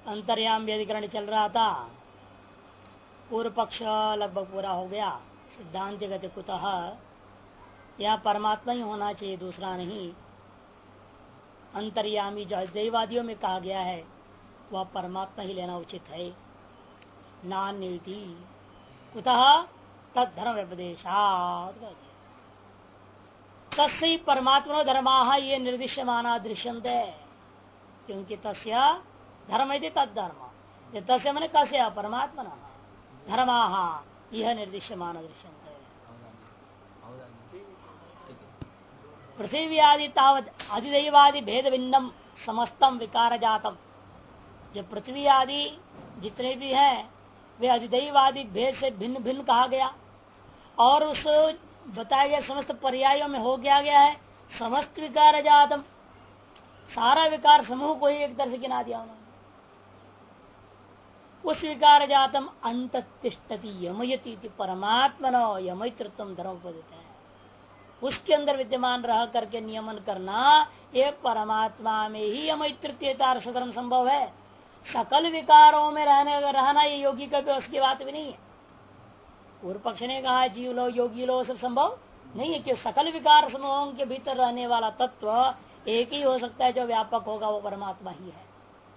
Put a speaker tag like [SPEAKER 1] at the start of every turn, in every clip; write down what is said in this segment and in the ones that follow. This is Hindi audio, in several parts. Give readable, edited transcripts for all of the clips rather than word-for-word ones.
[SPEAKER 1] अंतर्यामी अधिकरण चल रहा था। पूर्व पक्ष लगभग पूरा हो गया। सिद्धांत गति कुतः, यह परमात्मा ही होना चाहिए, दूसरा नहीं। अंतर्यामी जो दैवादियों में कहा गया है वह परमात्मा ही लेना उचित है। नान्यति कुतः तद्धर्म व्यपदेशात्, तस्य परमात्मनो धर्मा ये निर्दिश्यमाना दृश्यन्ते, क्योंकि तस्य धर्म यदि तद्धर्म, तस्य मैंने कस्य परमात्मा धर्मा यह निर्दिश्यमान दृश्यन्ते। पृथ्वी आदि तावत अधिदैवादि भेद भिन्नम समस्तम विकार जातम, जो पृथ्वी आदि जितने भी हैं वे अधिदैवादि भेद से भिन्न भिन्न कहा गया, और उस बताया गया समस्त पर्यायों में हो गया है समस्त विकार जातम, सारा विकार समूह को ही एक तरह से गिना दिया उन्होंने। उस विकार जातम अंत तिष्ठति यमयति परमात्मनो यमयतृत्व धर्म पद्धति है, उसके अंदर विद्यमान रह करके नियमन करना ये परमात्मा में ही यमयतृत्व धर्म संभव है। सकल विकारों में रहना ये योगी का भी उसकी बात भी नहीं है। पूर्व पक्ष ने कहा जीव लो योगी लो सब संभव नहीं है, कि सकल विकार समूहों के भीतर रहने वाला तत्व एक ही हो सकता है, जो व्यापक होगा वो परमात्मा ही है।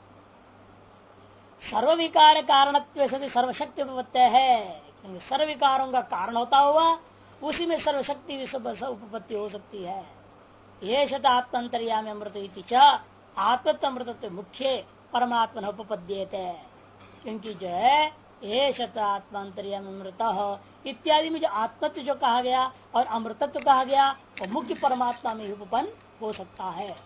[SPEAKER 1] सर्व विकार कारणत्व से सर्वशक्ति उपपत्ति है, क्योंकि सर्व विकारों का कारण होता हुआ उसी में सर्वशक्ति उपपत्ति हो सकती है। ये शत आत्मंतर्यामी अमृत आत्मत्व अमृतत्व मुख्य परमात्मा उपपद्येते, क्योंकि जो है ये शत आत्मांतर्यामी अमृत इत्यादि में जो आत्मत्व जो कहा गया और अमृतत्व कहा गया वो मुख्य परमात्मा में उपपन्न हो सकता है।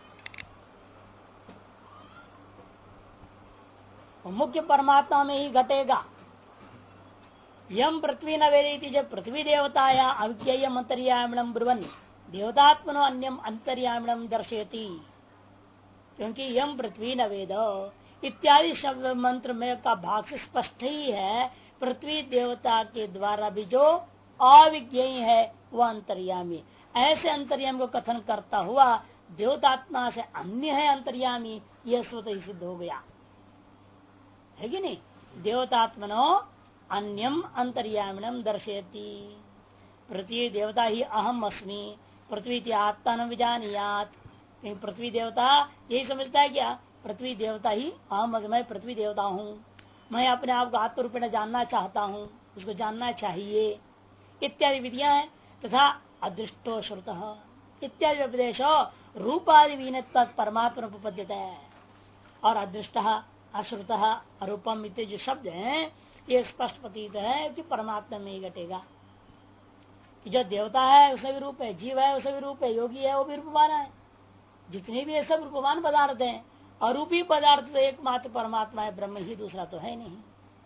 [SPEAKER 1] मुख्य परमात्मा में ही घटेगा। यम पृथ्वी न वेदी, जब पृथ्वी देवताया अव्ययम अंतर्यामिणम ब्रुवन देवतात्मनो अन्यम अंतर्यामिणम दर्शयति, क्योंकि यम पृथ्वी न वेद इत्यादि शब्द मंत्र में का भाग से स्पष्ट ही है, पृथ्वी देवता के द्वारा भी जो अविज्ञेय है वह अंतर्यामी। ऐसे अंतर्यामी को कथन करता हुआ देवतात्मा से अन्य है अंतर्यामी, यह स्वतः ही सिद्ध हो गया है कि नहीं। देवतात्मनो अन्यम अंतर्यामिणम दर्शयति, पृथ्वी देवता ही अहम अस्मि, पृथ्वी आत्मा विजानियात, पृथ्वी देवता यही समझता है क्या, पृथ्वी देवता ही अहम, मैं पृथ्वी देवता हूँ, मैं अपने आप को आत्मरूपेण जानना चाहता हूँ, उसको जानना चाहिए इत्यादि विधियां हैं। तथा अदृष्टो श्रुतः इत्यादि उपदेश रूपादि वीन परमात्मा उपपद्यते है, और अदृष्ट अश्रुत अरूपम इत्यादि जो शब्द हैं ये स्पष्ट प्रतीत है कि परमात्मा में ही घटेगा। जो देवता है उसमें भी रूप है, जीव है उसमें भी रूप है, योगी है वो भी रूपवान है, जितने भी ये सब रूपवान पदार्थ हैं। अरूपी पदार्थ तो एकमात्र परमात्मा है, ब्रह्म ही, दूसरा तो है नहीं।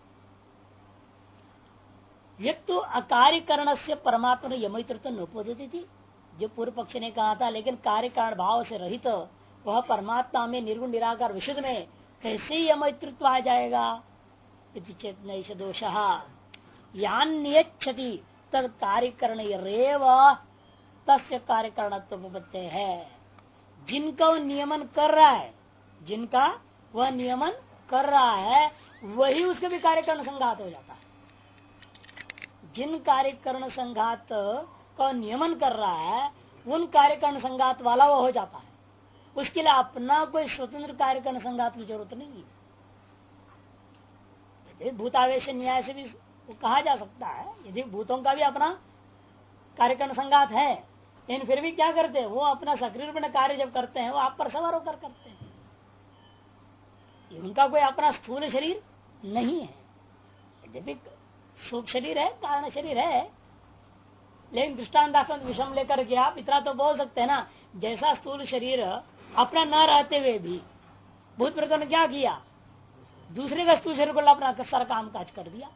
[SPEAKER 1] ये तो अकार्यकरण से परमात्मा ने यमयतृत्व नोपदित थी, जो पूर्व पक्ष ने कहा था, लेकिन कार्य कारण भाव से रहित वह परमात्मा में निर्गुण निराकार विशुद्ध में कैसे यमयतृत्व आ जाएगा। चेतन दोष यान्यति तद कार्यकरण रेव तस्य कार्यकरणत्व है, जिनका वो नियमन कर रहा है, जिनका वह नियमन कर रहा है वही उसके भी कार्यकरण संघात हो जाता है। जिन कार्यकरण संघात का नियमन कर रहा है उन कार्यकरण संघात वाला वो हो जाता है, उसके लिए अपना कोई स्वतंत्र कार्यकरण संघात की जरूरत नहीं है। भूतावेश न्याय से भी कहा जा सकता है, यदि भूतों का भी अपना कार्यकरण संघात है, लेकिन फिर भी क्या करते हैं, वो अपना सक्रिय रूप में कार्य जब करते हैं वो आप पर सवार होकर करते हैं, उनका कोई अपना स्थूल शरीर नहीं है। यद्यपि सूक्ष्म शरीर है, कारण शरीर है, लेकिन दृष्टांत विषम लेकर के आप इतना तो बोल सकते हैं ना, जैसा स्थूल शरीर अपना न रहते हुए भी भूत प्रेतों ने क्या किया, दूसरे का स्थूल शरीर को अपना सारा काम काज कर दिया,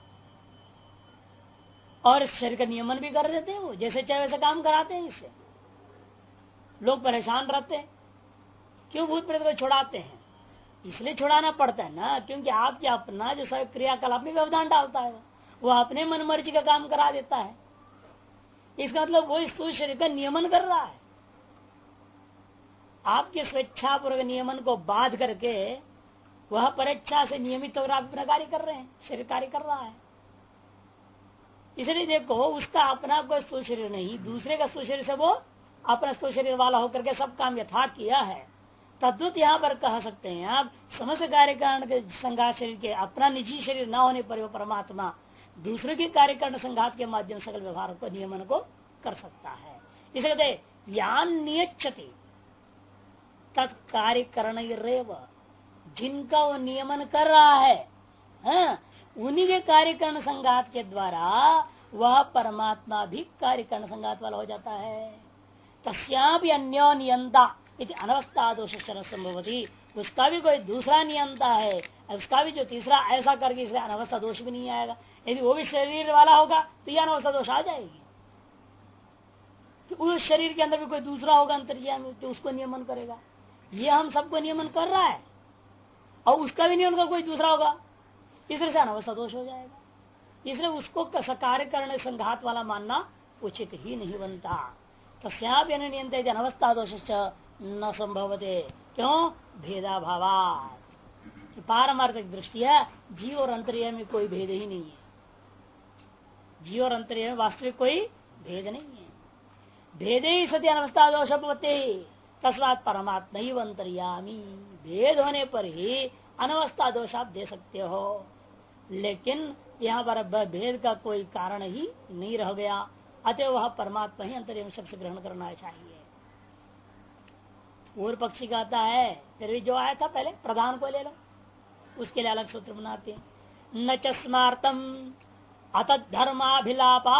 [SPEAKER 1] और इस शरीर का नियमन भी कर देते हैं, वो जैसे चाहे वैसे काम कराते हैं। इससे लोग परेशान रहते हैं। क्यों भूत प्रेत को छुड़ाते हैं, इसलिए छुड़ाना पड़ता है ना, क्योंकि आपके अपना जो सब क्रियाकलाप में व्यवधान डालता है वो अपने मन मर्जी का काम करा देता है। इसका मतलब वो स्थूल शरीर का नियमन कर रहा है। आपके स्वेच्छापूर्वक नियमन को बाध करके वह परीक्षा से नियमित होकर आप अपना कार्य कर रहे हैं, शरीर कार्य कर रहा है। इसलिए देखो, उसका अपना कोई स्थूल शरीर नहीं, दूसरे का स्थूल शरीर से वो अपना स्थूल शरीर वाला होकर के सब काम यथार्थ किया है। तद्वत यहाँ पर कह सकते हैं आप, समस्त कार्य कारण के संघात शरीर के अपना निजी शरीर न होने पर वो परमात्मा दूसरे के कार्य कारण संघात के माध्यम सकल व्यवहार को नियमन को कर सकता है। इसलिए कहते यान नियच्छति तत्कार्य करण, जिनका वो नियमन कर रहा है, उन्हीं के कार्यकरण संघात के द्वारा वह परमात्मा भी कार्यकरण संघात वाला हो जाता है। तस्यापि अन्यो नियंता इति अनवस्था दोष संभवती, उसका भी कोई दूसरा नियंता है, उसका भी जो तीसरा ऐसा करके इसलिए अनवस्था दोष भी नहीं आएगा। यदि वो भी शरीर वाला होगा तो यह अनवस्था दोष आ जाएगी। तो उस शरीर के अंदर भी कोई दूसरा होगा अंतर्यामी जो उसको नियमन करेगा। ये हम सबको नियमन कर रहा है और उसका भी नियमन कर कोई दूसरा होगा, इसलिए से अनवस्था दोष हो जाएगा। इसलिए उसको कार्य करने संघात वाला मानना उचित ही नहीं बनता। तस्यापि नियंत्रित अनवस्था दोष न संभवते, क्यों? भेदाभावात्, पारमार्थिक दृष्टिया जीव और अंतर्यामी में कोई भेद ही नहीं है। जीव और अंतर्यामी में वास्तविक कोई भेद नहीं है। भेदे ही सत्य अनवस्था दोष भवते तस्मात् परमात्मा ही अंतर्यामी, भेद होने पर ही अनवस्था दोष आप दे सकते हो, लेकिन यहाँ पर भेद का कोई कारण ही नहीं रह गया, अतः वह परमात्मा ही अंतर्यामी शब्द ग्रहण करना चाहिए। पूर्व पक्षी कहता है, फिर भी जो आया था पहले प्रधान को ले लो, उसके लिए अलग सूत्र बनाते हैं। न चस्मार्तम अतधर्माभिलापा,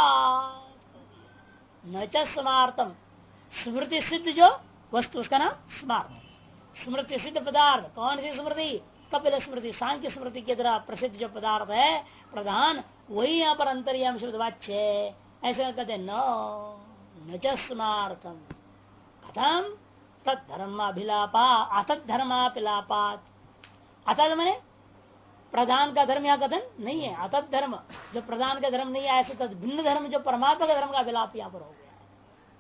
[SPEAKER 1] न चस्मार्तम स्मृति सिद्ध जो वस्तु उसका नाम स्मार्त, स्मृति सिद्ध पदार्थ। कौन सी स्मृति? कपिल स्मृति, सांख्य स्मृति के द्वारा प्रसिद्ध जो पदार्थ है प्रधान, वही यहाँ पर अंतर्यामी शब्द वाच्य है। ऐसे कहते न च स्मार्थम कथम तत्धर्माभिलापा अतधर्माभिलापात। अतद मैंने प्रधान का धर्म यहाँ कथन नहीं है, अतत धर्म जो प्रधान का धर्म नहीं है, ऐसे तद भिन्न धर्म जो परमात्मा का धर्म का अभिलाप यहाँ पर हो गया है।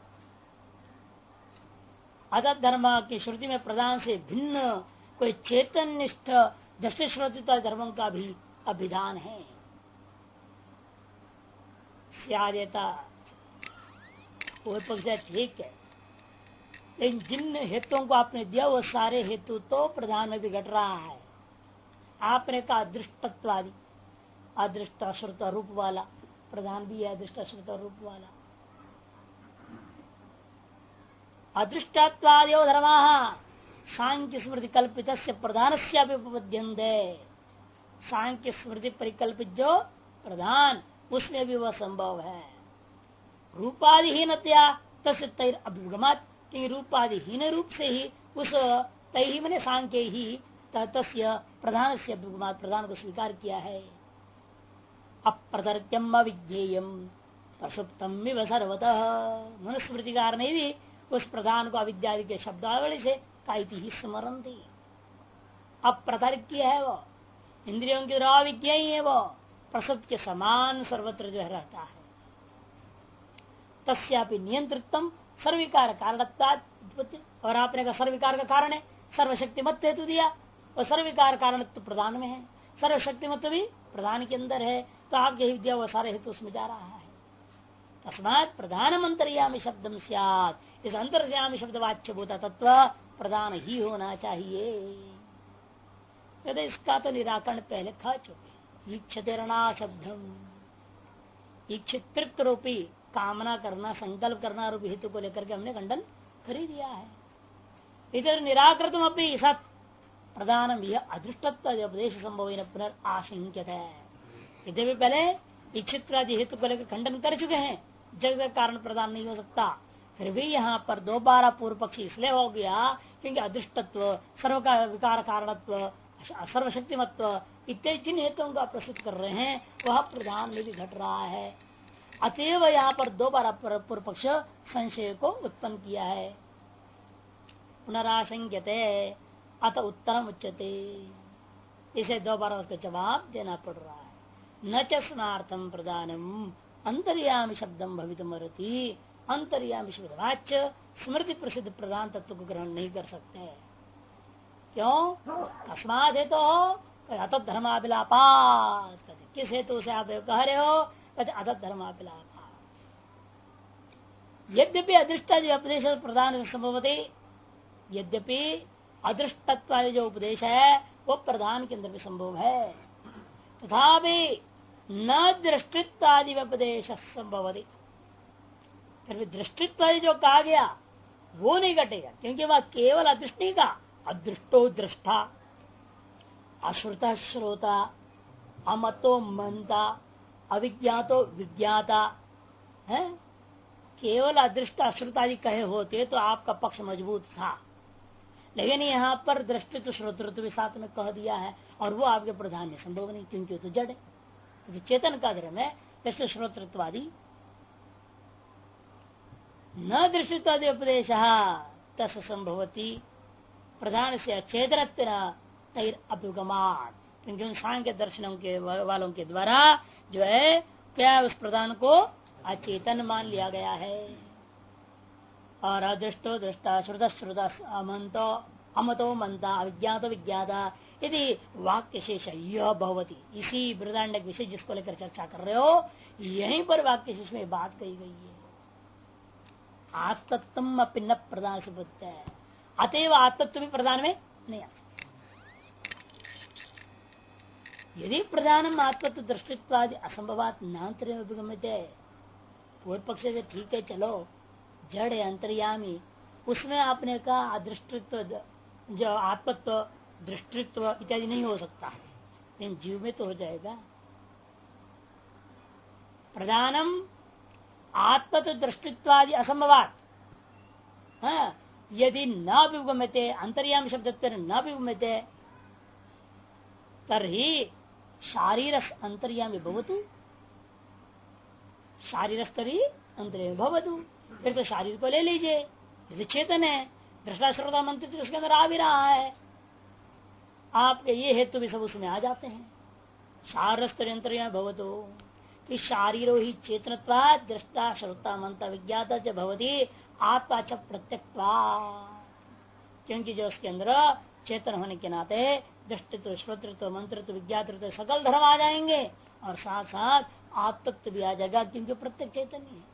[SPEAKER 1] अतत धर्म की श्रुति में प्रधान से भिन्न कोई चेतन निष्ठ दृष्टि श्रोतिता धर्मों का भी अभिधान है। ठीक है, लेकिन जिन हेतुओं को आपने दिया वो सारे हेतु तो प्रधान में भी घट रहा है। आपने कहा अदृष्टत्वादि, अदृष्ट श्रुत रूप वाला प्रधान भी है, अदृष्ट श्रुत रूप वाला। अदृष्टत्वादयो धर्मा सांख्य स्मृति कल्पित प्रधान से उपपद्यन्ते, सांख्य स्मृति परिकल्पित जो प्रधान उसमें भी वह संभव है। रूपादिहीनतया तस्य तैर अभिगमात, क्योंकि रूपादिहीन रूप से ही उस तय मैंने सांख्य ही तस्य प्रधान से अभिगमात, प्रधान को स्वीकार किया है। अप्रतर्क्यम अविज्ञेयम प्रसुप्तम इव सर्वतः, मनुस्मृतिकार ने भी उस प्रधान को अविद्यादि के शब्दावली से काइति ही स्मरण थी। अप्रतर्क्य है वो, इंद्रियों की अविज्ञ ही है वो, प्रसुप्त के समान सर्वत्र जो रहता है। तस्यापि नियंत्रितम सर्विकार कारणत्वात्, और आपने कहा सर्विकार का कारण है, सर्वशक्ति मत हेतु दिया, और सर्विकार कारण तो प्रधान में है, सर्वशक्ति मत भी प्रधान के अंदर है, तो आपके ही दिया वो सारे हेतु उसमें जा रहा है। तस्मात् प्रधानम अंतर्यामी शब्दम स्यात्, इस अंतर्यामी शब्द वाच्य भूता तत्व प्रधान ही होना चाहिए। यदि इसका तो निराकरण पहले खा चुके। इच्छतेरणा शब्दम, इच्छित रूपी कामना करना, संकल्प करना रूपी हेतु को लेकर के हमने खंडन कर ही दिया है। इधर निराकृतम अपनी सत प्रधानम यह अदृष्टत्व उपदेश संभव पुनर्आशंक्यत है। इधर भी पहले इच्छित हेतु को लेकर खंडन कर चुके हैं, जगत कारण प्रदान नहीं हो सकता। फिर भी यहाँ पर दोबारा पूर्व पक्षी इसलिए हो गया क्योंकि अदृष्टत्व, सर्व का विकार कारणत्व, सर्वशक्तिमत्व इत्यादि जिन हेतुओं का प्रस्तुत कर रहे हैं वह प्रधान में भी घट रहा है। अतएव यहाँ पर दोबारा पूर्व पक्ष संशय को उत्पन्न किया है। पुनराशंक्यते अत उत्तरम उच्यते, इसे दोबारा उसका जवाब देना पड़ रहा है। न च स्मार्थम प्रधानम अंतर्यामी शब्दम भवितुमर्हति, अंतर्यामी शब्द वाच्य स्मृति प्रसिद्ध प्रधान तत्व को ग्रहण नहीं कर सकते। क्यों? अस्मात् हेतु हो अत धर्माभिलापात, किस हेतु से आप कह रहे हो? अत धर्माभिलापात। यद्यपि अदृष्ट जो उपदेश प्रधान संभवती, यद्यपि अदृष्टत्व वाले जो उपदेश है वो प्रधान के अंदर भी संभव है, तथापि न दृष्टित्व आदि उपदेश संभवती, फिर भी दृष्टित्व आदि जो कहा गया वो नहीं घटेगा, क्योंकि वह केवल अदृष्टि का अदृष्टो दृष्टा, अश्रुता श्रोता, अमतो मनता, अविज्ञातो विज्ञाता है। केवल अदृष्ट अश्रुतादि कहे होते तो आपका पक्ष मजबूत था, लेकिन यहाँ पर दृष्टित्व श्रोतृत्व भी साथ में कह दिया है और वो आपके प्रधान में संभव नहीं, क्योंकि वो तो जड़ है। क्योंकि चेतन का धर्म है दृष्टि श्रोतृत्वादि, न दृष्टित्वादि उपदेश तस संभवती प्रधान से अचेतनत्व तैर अभ्युगमान, क्योंकि उन सांख्य दर्शनों के वालों के द्वारा जो है क्या उस प्रधान को अचेतन मान लिया गया है। और अदृष्टो दृष्टा श्रुत श्रुता अमंतो अमतो मनता अविज्ञातो विज्ञाता यदि वाक्य शेष यह भवती, इसी बृहदारण्यक विषय जिसको लेकर चर्चा कर रहे हो यहीं पर वाक्य शेष में बात कही गई है। आत्मत्व अपनी न प्रधान से बुद्ध है, अतएव आत्मत्व भी प्रधान में नहीं आता। यदि प्रधानम आत्मत्व दृष्टित्वादि असंभवात नान्तरगम्यते, पूर्व पक्ष से ठीक है चलो जड़ है अंतर्यामी, उसमें आपने कहा अदृष्टित्व जो आत्मत्व दृष्टित्व इत्यादि नहीं हो सकता, लेकिन जीव में तो हो जाएगा। प्रधानम आत्मत्व दृष्टित्वादि असंभवात, हाँ, यदि न विगम्यते अंतर्यामी शब्द न विगम्यते तर्हि शारीरस अंतर्यामी भवतु, शारीरस्तरी अंतर्यामी भवतु, फिर तो शारीर को ले लीजिए, यदि चेतन है दृष्टा श्रोता मंत्र उसके अंदर आ भी रहा है, आपके ये हेतु भी सब उसमें आ जाते हैं। शारीरस्तरी अंतर्यामी भवतु कि शारीरो ही चेतनत्वा दृष्टा श्रोता मंत्र विज्ञाता च भवती आत्मा च प्रत्यक्त्वा, क्योंकि जो उसके अंदर चेतन होने के नाते दृष्टित्व श्रोतृत्व मंत्रत्व विज्ञातृत्व सकल धर्म आ जाएंगे और साथ साथ आत्मत्व भी आ जाएगा, क्योंकि प्रत्येक चैतन्य है।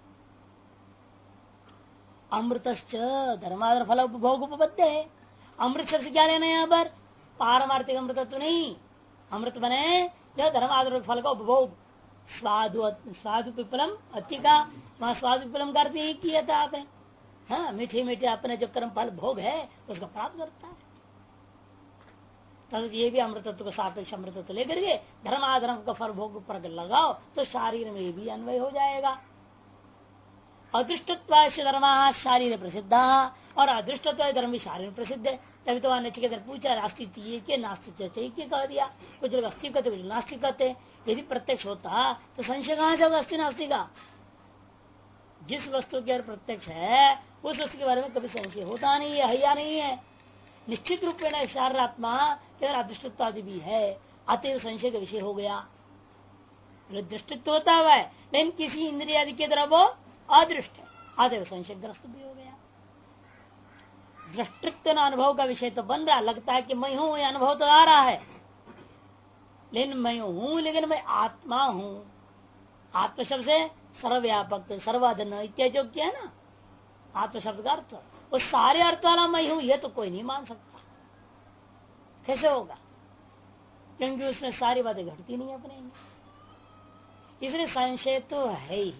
[SPEAKER 1] अमृतश्च धर्माधर फल उपभोग उपबद्ध है। अमृत शब्द क्या लेना है यहाँ पर? पारमार्थिक अमृतत्व नहीं, अमृत बने जो धर्माधर फल का उपभोग, स्वादु पिपलम अति का, वहां स्वादु पिपलम करते ही किया था आपने, हाँ, मीठे मीठे अपने जो कर्म फल भोग है उसको प्राप्त करता है। तो ये भी अमृतत्व को सापेक्ष अमृतत्व लेकर के धर्माधर्म का फल भोग पर लगाओ तो शरीर में भी अन्वय हो जाएगा। अदृष्टत्व धर्म शारीर प्रसिद्ध और अदृष्टत्व धर्म भी शारीर प्रसिद्ध है। तभी तो नचिकेता ने पूछा अस्तित्व के नास्तिक कह दिया, कुछ लोग अस्तित्व कहते कुछ नास्तिक कहते। यदि प्रत्यक्ष होता तो संशय कहाँ से होगा अस्थि नास्तिक का? जिस वस्तु के प्रत्यक्ष है उस वस्तु के बारे में कभी संशय होता नहीं है या नहीं है। निश्चित रूप में शारीरात्मा के अंदर अदृष्टत्व आदि भी है, अतएव संशय का विषय हो गया। दृष्टित्व होता हुआ है लेकिन किसी इंद्रिय आदि के द्वारा वो अदृष्ट है, अतएव संशयग्रस्त भी हो गया। दृष्टित्व अनुभव का विषय तो बन रहा, लगता है कि मैं हूं, ये अनुभव तो आ रहा है, लेकिन मैं हूं, लेकिन मैं आत्मा हूं। आत्म शब्द से सर्वव्यापक सर्वाधन इत्यादि जो किया है ना, आत्म शब्द का अर्थ वो सारे अर्थ वाला मैं हूं, ये तो कोई नहीं मान सकता। कैसे होगा? क्योंकि उसमें सारी बातें घटती नहीं अपने में, इसलिए संशय तो है ही।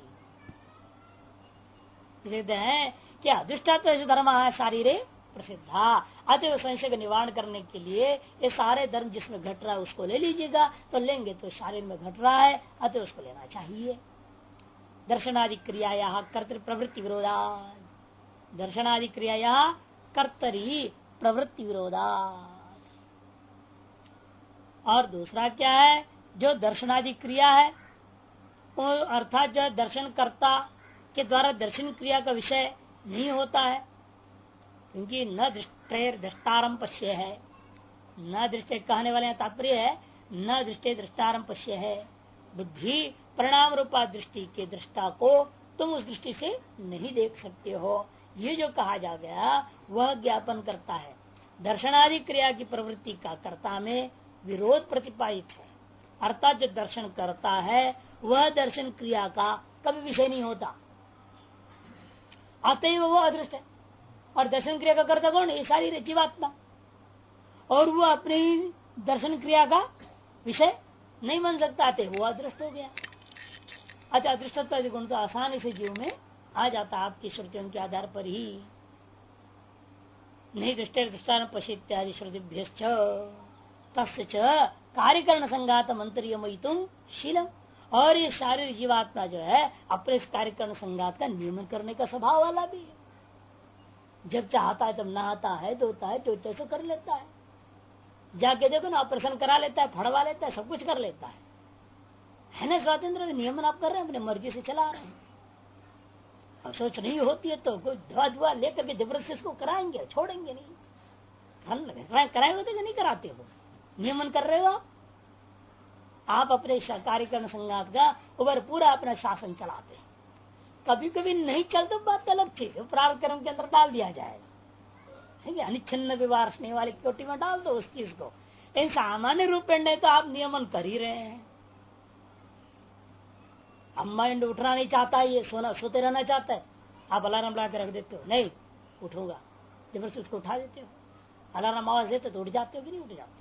[SPEAKER 1] कहते हैं कि अधिष्ठात्व धर्म शारीर प्रसिद्धा, अतः संशय का निवारण करने के लिए ये सारे धर्म जिसमें घट रहा है उसको ले लीजिएगा, तो लेंगे तो शरीर में घट रहा है अतः उसको लेना चाहिए। दर्शनादि क्रिया कर्तृ प्रवृत्ति विरोधा, दर्शनादि क्रिया कर्तरी प्रवृत्ति विरोधा। और दूसरा क्या है? जो दर्शनादि क्रिया है अर्थात जो दर्शन कर्ता के द्वारा दर्शन क्रिया का विषय नहीं होता है, क्योंकि न दृष्टेर दृष्टारम पश्य है, न दृष्टि कहने वाले तात्पर्य है न दृष्टि दृष्टारम पश्य है। बुद्धि परिणाम रूपा दृष्टि के दृष्टा को तुम उस दृष्टि से नहीं देख सकते हो। ये जो कहा जा गया वह ज्ञापन करता है दर्शनादि क्रिया की प्रवृत्ति का कर्ता में विरोध प्रतिपादित है। अर्थात जो दर्शन करता है वह दर्शन क्रिया का कभी विषय नहीं होता, अतएव वो अदृष्ट है। और दर्शन क्रिया का कर्ता कौन? ये सारी जीवात्मा, और वो अपनी दर्शन क्रिया का विषय नहीं बन सकता, अतः वो अदृष्ट हो गया। अच्छा, अदृष्टत्व गुण तो आसानी से जीव में आ जाता आपकी श्रुतियों के आधार पर ही। नहीं दृष्टि दृष्टान पश्य इत्यादि श्रुतिभ्य तस्य कार्यकरण संघात अंतरियमयितुम शीलम। और ये शारीरिक जीवात्मा जो है अपने इस कार्यकरण संघात का नियमन करने का स्वभाव वाला भी है। जब चाहता है तब नहाता है, धोता है, जो तो कर लेता है। जाके देखो ना, ऑपरेशन करा लेता है, फड़वा लेता है, सब कुछ कर लेता है ना। स्वातंत्र नियमन आप कर रहे हैं, अपने मर्जी से चला रहे हैं। अब सोच नहीं होती है तो कोई धुआ धुआ लेकर के जबरदस्ती इसको कराएंगे, छोड़ेंगे नहीं। कराए होते कि नहीं कराते हो? नियमन कर रहे हो आप अपने कार्यकरण संघात का ऊपर पूरा अपना शासन चलाते हैं। कभी कभी नहीं चलते बात अलग चीज, प्रारंभ कर्म के अंदर डाल दिया जाएगा, अनिच्छिन्न व्यवहार स्नेह वाली कोटि में डाल दो उस चीज को। इन सामान्य रूप में तो आप नियमन कर ही रहे हैं। अब माइंड उठना नहीं चाहता है, ये सोते रहना चाहता है, आप अलार्म लगा के रख देते हो, नहीं उठूंगा, जबरदस्ती उसको उठा देते हो। अलार्म आवाज देते तो उठ जाते हो कि नहीं उठ जाते?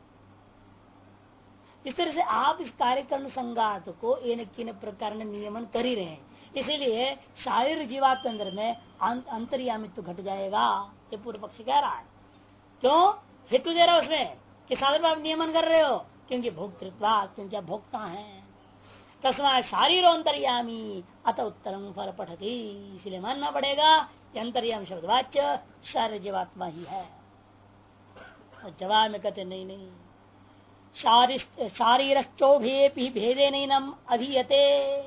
[SPEAKER 1] इस तरह से आप इस कार्यकरण संघात को एक प्रकार नियमन कर ही रहे हैं। इसीलिए शारीर जीवात के अंदर में अंतर्यामित्व घट जाएगा, ये पूर्व पक्षी कह रहा है। क्यों हेतु दे रहा है उसमें कि साधन में आप नियमन कर रहे हो, क्योंकि भोक्तृत्वा, क्योंकि आप भोक्ता है। तस्मा शारीरोन्तर्यामी अत उत्तरम फल पठती, इसलिए मानना पड़ेगा कि अंतर्यामी शब्द वाच्य शारीर जीवात्मा ही है। जवाब में कहते नहीं, शारीरश्चोभे भेदे नैनम अधीयते।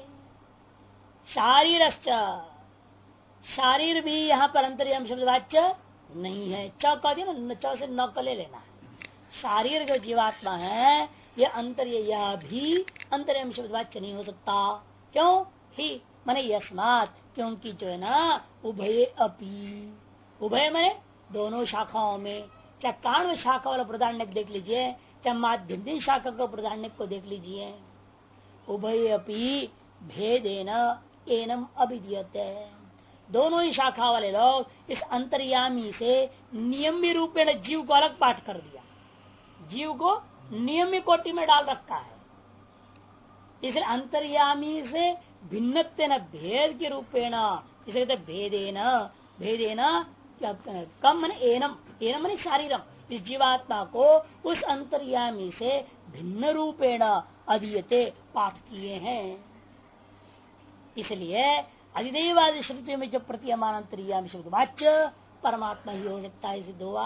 [SPEAKER 1] शारीर भी यहाँ पर अंतर्यामी शब्द वाच्य नहीं है। च कह दिया ना, च से न ले लेना है। शारीर जो जीवात्मा है यह अंतर्य भी अंतर्यामी शब्द वाच्य नहीं हो सकता। क्यों ही माने यस्मात, क्योंकि जो है ना उभय अपी, उभय माने दोनों शाखाओं में, चाहे काण्व शाखा वाला प्रधान्य देख लीजिए, चाहे माध्यम शाखा को प्रधान्य को देख लीजिए, उभय अपी भेदेन एनम अभिधीयते। दोनों ही शाखा वाले लोग इस अंतर्यामी से नियमी रूपेण जीव को अलग पाठ कर दिया, जीव को नियमी कोटि में डाल रखा है। इसलिए अंतर्यामी से भिन्न भेद के रूपेण, इसे भेदेन कम मन एनम, एनम मन शारीरम, इस जीवात्मा को उस अंतर्यामी से भिन्न रूपेण अधीयते पाठ किए हैं। इसलिए अधिदेवादि श्रुति में जो प्रतीयमान अंतर्यामी शब्द वाच्य परमात्मा ही हो सकता है, सिद्ध हुआ।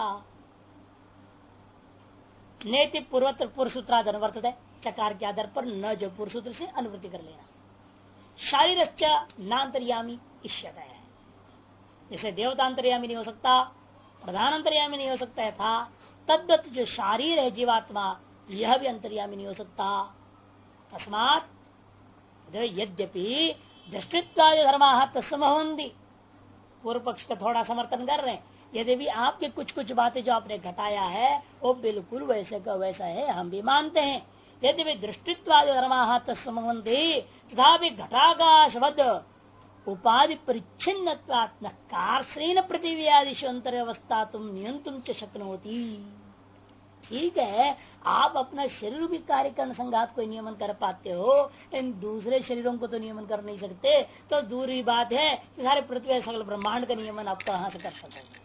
[SPEAKER 1] नेति पूर्वत्र पुरुषसूत्राद अनुवर्तते, चकार के आधार पर न जो पुरुषसूत्र से अनुवृत्ति कर लेना। शारीरश्च नान्तर्यामी इष्यते है, जैसे देवता अंतर्यामी नहीं हो सकता, प्रधान अंतर्यामी नहीं हो सकता था, तद्वत जो शारीर है जीवात्मा यह भी अंतर्यामी नहीं हो सकता। तस्मात् यद्यपि दृष्टित्वादि धर्मा तस्महोन्ति, पूर्व पक्ष का थोड़ा समर्थन कर रहे हैं। यदि भी आपके कुछ कुछ बातें जो आपने घटाया है वो बिल्कुल वैसे का वैसा है, हम भी मानते हैं। यदि भी दृष्टित्वादि धर्मा तस्महोन्ति, तथापि घटाकाशवद उपाधि परिच्छिन्न कार्श्रेण पृथ्वी आदिशु अंतर्यवस्था तुम नियंत्रण च शक्नोति। ठीक है, आप अपना शरीर भी कार्यकरण संघात को नियमन कर पाते हो, इन दूसरे शरीरों को तो नियमन कर नहीं सकते, तो दूसरी बात है कि सारे पृथ्वी सकल ब्रह्मांड का नियमन आप कहां से कर सकोगे?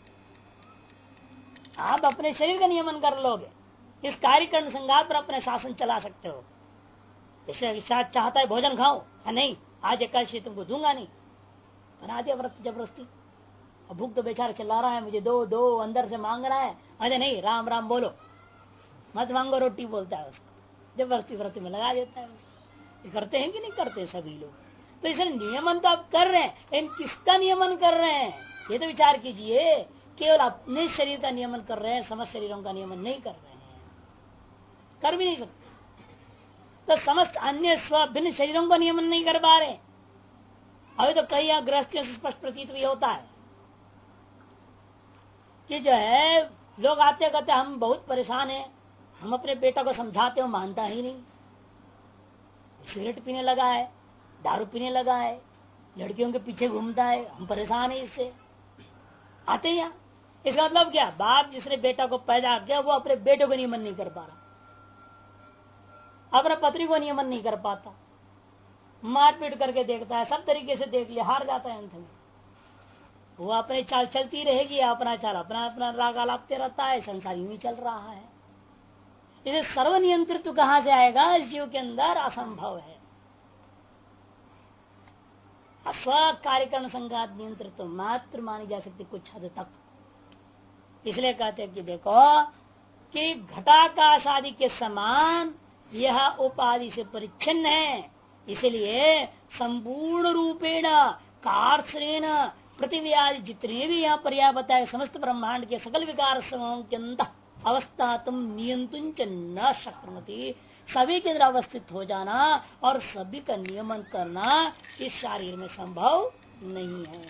[SPEAKER 1] आप अपने शरीर का नियमन कर लोगे, इस कार्यकरण संघात पर अपना शासन चला सकते हो। जैसे चाहता है भोजन खाओ, नहीं आज एकादशी तुमको दूंगा नहीं, बना दिया व्रत जबरदस्ती। अब भूख तो बेचारा चिल्ला रहा है, मुझे दो दो, अंदर से मांग रहा है, अरे नहीं राम राम बोलो, मत मांगो रोटी बोलता है उसको, जबरदस्ती व्रत में लगा देता है। ये करते हैं कि नहीं करते सभी लोग? तो इसलिए नियमन तो आप कर रहे हैं, लेकिन किसका नियमन कर रहे हैं ये तो विचार कीजिए। केवल अपने शरीर का नियमन कर रहे हैं, समस्त शरीरों का नियमन नहीं कर रहे हैं, कर भी नहीं सकते। तो समस्त अन्य भिन्न शरीरों का नियमन नहीं कर पा रहे। अभी तो कई गृहस्थियों से स्पष्ट प्रतीत भी होता है कि जो है लोग आते कहते हम बहुत परेशान हैं, हम अपने बेटा को समझाते हो मानता ही नहीं, सिगरेट पीने लगा है, दारू पीने लगा है, लड़कियों के पीछे घूमता है, हम परेशान है इससे। आते हैं यहाँ, इसका मतलब क्या, बाप जिसने बेटा को पैदा किया वो अपने बेटे को नियमन नहीं कर पा रहा, अपने पत्नी को नियमन नहीं कर पाता, मारपीट करके देखता है, सब तरीके से देख लिया, हार जाता है अंत में। वो अपनी चाल चलती रहेगी, अपना चाल अपना अपना राग आलापते रहता है, संसार यूं ही चल रहा है। इसे सर्वनियंत्रित्व कहां से आएगा, इस जीव के अंदर असंभव है। स्व कार्यकरण संघात नियंत्रित्व मात्र मानी जा सकती कुछ हद तक। इसलिए कहते हैं कि देखो कि घटाकाश आदि के समान यह उपाधि से परिच्छिन्न है, इसलिए संपूर्ण रूपेण कार्श्रेण पृथ्वी आदि जितने भी यहाँ पर्याय बताए समस्त ब्रह्मांड के सकल विकार समूहों के अंदर अवस्था तुम नियंत्रण न शक्नोति, सभी के अंदर अवस्थित हो जाना और सभी का नियमन करना इस शरीर में संभव नहीं है।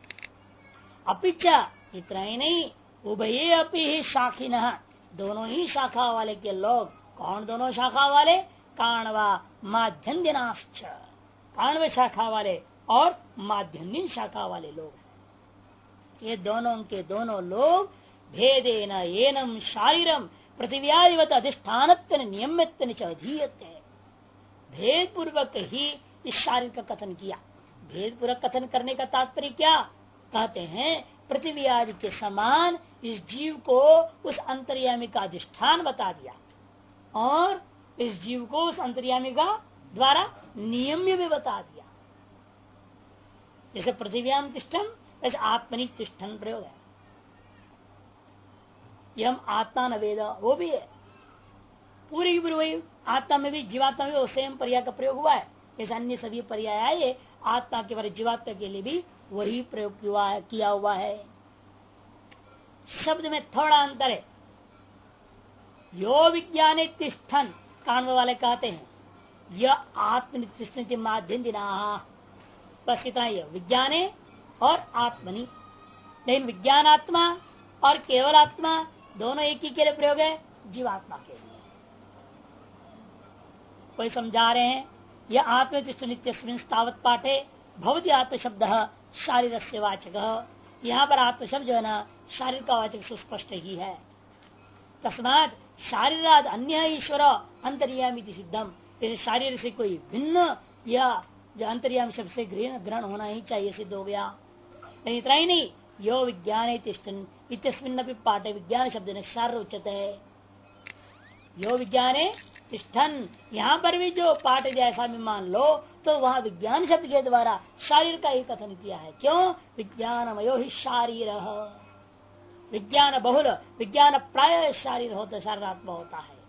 [SPEAKER 1] अपिचा इतना ही नहीं, उभये अपि ही शाखिनः, दोनों ही शाखा वाले के लोग, कौन दोनों शाखा वाले, काणवा माध्यन्दिनाश्च, काणव शाखा वाले और माध्यन्दिन शाखा वाले लोग, ये दोनों के दोनों लोग भेदेन एनम शारीरम पृथ्व्यादिवत अधिष्ठान नियमित अधीयते, भेद पूर्वक ही इस शारीर का कथन किया। भेद पूर्वक कथन करने का तात्पर्य क्या, कहते हैं पृथ्वी आदि के समान इस जीव को उस अंतर्यामी का अधिष्ठान बता दिया और इस जीव को उस अंतर्यामी का द्वारा नियम्य भी बता दिया। जैसे पृथ्व्याम तिष्ठन वैसे आत्मनि तिष्ठन प्रयोग है, यह हम आत्मा न वेद वो भी है, पूरी की पूरी वही आत्मा में भी जीवात्मा में भी सेम पर्याय का प्रयोग हुआ है। जैसे अन्य सभी पर्याय आए आत्मा के बारे जीवात्मा के लिए भी वही प्रयोग किया हुआ है। शब्द में थोड़ा अंतर है। यो विज्ञाने तिष्ठन कानव वाले कहते हैं यह आत्मनिष्ठ माध्यम दिना, बस इतना ही है, विज्ञाने और आत्मनि। लेकिन विज्ञान आत्मा और केवल आत्मा दोनों एक ही के लिए प्रयोग है, जीवात्मा के लिए। कोई समझा रहे हैं यह आत्मनिष्ठ नित्य तावत पाठे भवती आत्म शब्द शारीर से वाचक, यहाँ पर आत्म शब्द जो है ना शारीर का वाचक सुस्पष्ट ही है। तस्मात शारीराद अन्य ईश्वर अंतर्यामी सिद्धम, जैसे शारीर से कोई भिन्न या जो अंतर्यामी शब्द से ग्रहण होना ही चाहिए सिद्ध हो गया। लेकिन इतना ही नहीं, यो विज्ञान तिष्ठन इतस्मिन् पाठे विज्ञान शब्द ने शारीर उच्चते है। यो विज्ञान तिष्ठन यहाँ पर भी जो पाठ जैसा भी मान लो तो वहाँ विज्ञान शब्द के द्वारा शारीर का ही कथन किया है। क्यों, विज्ञानमयो ही शारीर, विज्ञान बहुल विज्ञान प्राय शारीर होता, शारीरात्मा होता है।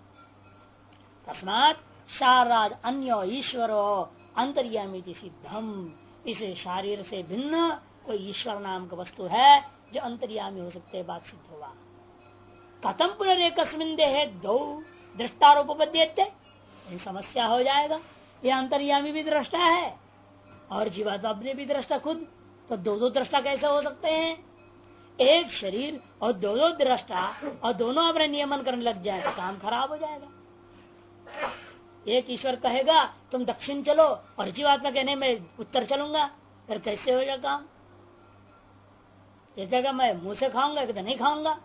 [SPEAKER 1] तस्मात शारीराद अन्यो ईश्वरो अंतर्यामी सिद्धम, इसे शारीर से भिन्न कोई ईश्वर नाम का वस्तु है जो अंतर्यामी हो सकते, बात सिद्ध होगा। कथम पुनरेकस्मिन् देहे दो दृष्टारोपद्यते, समस्या हो जाएगा। ये अंतर्यामी भी दृष्टा है और जीवात्मा अपने भी दृष्टा खुद, तो दो दो दृष्टा कैसे हो सकते हैं? एक शरीर और दो दो दृष्टा और दोनों अपने नियमन करने लग जाए तो काम खराब हो जाएगा। एक ईश्वर कहेगा तुम दक्षिण चलो और जीवात्मा कहने में उत्तर चलूंगा, फिर कैसे होगा काम? ये कहेगा मैं मुंह से खाऊंगा कि नहीं खाऊंगा,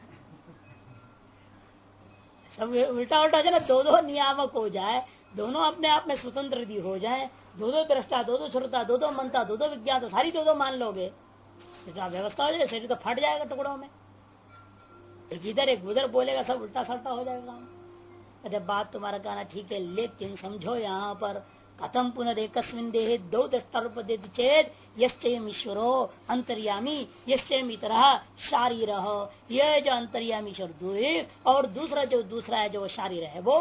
[SPEAKER 1] सब उल्टा उल्टा है ना। दो दो नियामक हो जाए, दोनों अपने आप में स्वतंत्र भी हो जाए, दो दो दृष्टा, दो दो श्रोता, दो दो मनता, दो दो विज्ञान, तो सारी दो दो मान लोगे, व्यवस्था हो जाए, शरीर तो फट जाएगा टुकड़ों में। एक इधर एक उधर बोलेगा, सब उल्टा सल्टा हो जाएगा। अरे बात तुम्हारा कहना ठीक है, लेकिन समझो यहाँ पर कथम पुनरेकस्मिन् देहे दो दृष्टारूपद्यते चेत यश्चयम् ईश्वरो अंतर्यामी यश्चयम् इतरः शारीरः, यह जो अंतर्यामी ईश्वर द्वैत और दूसरा है जो शारीर है वो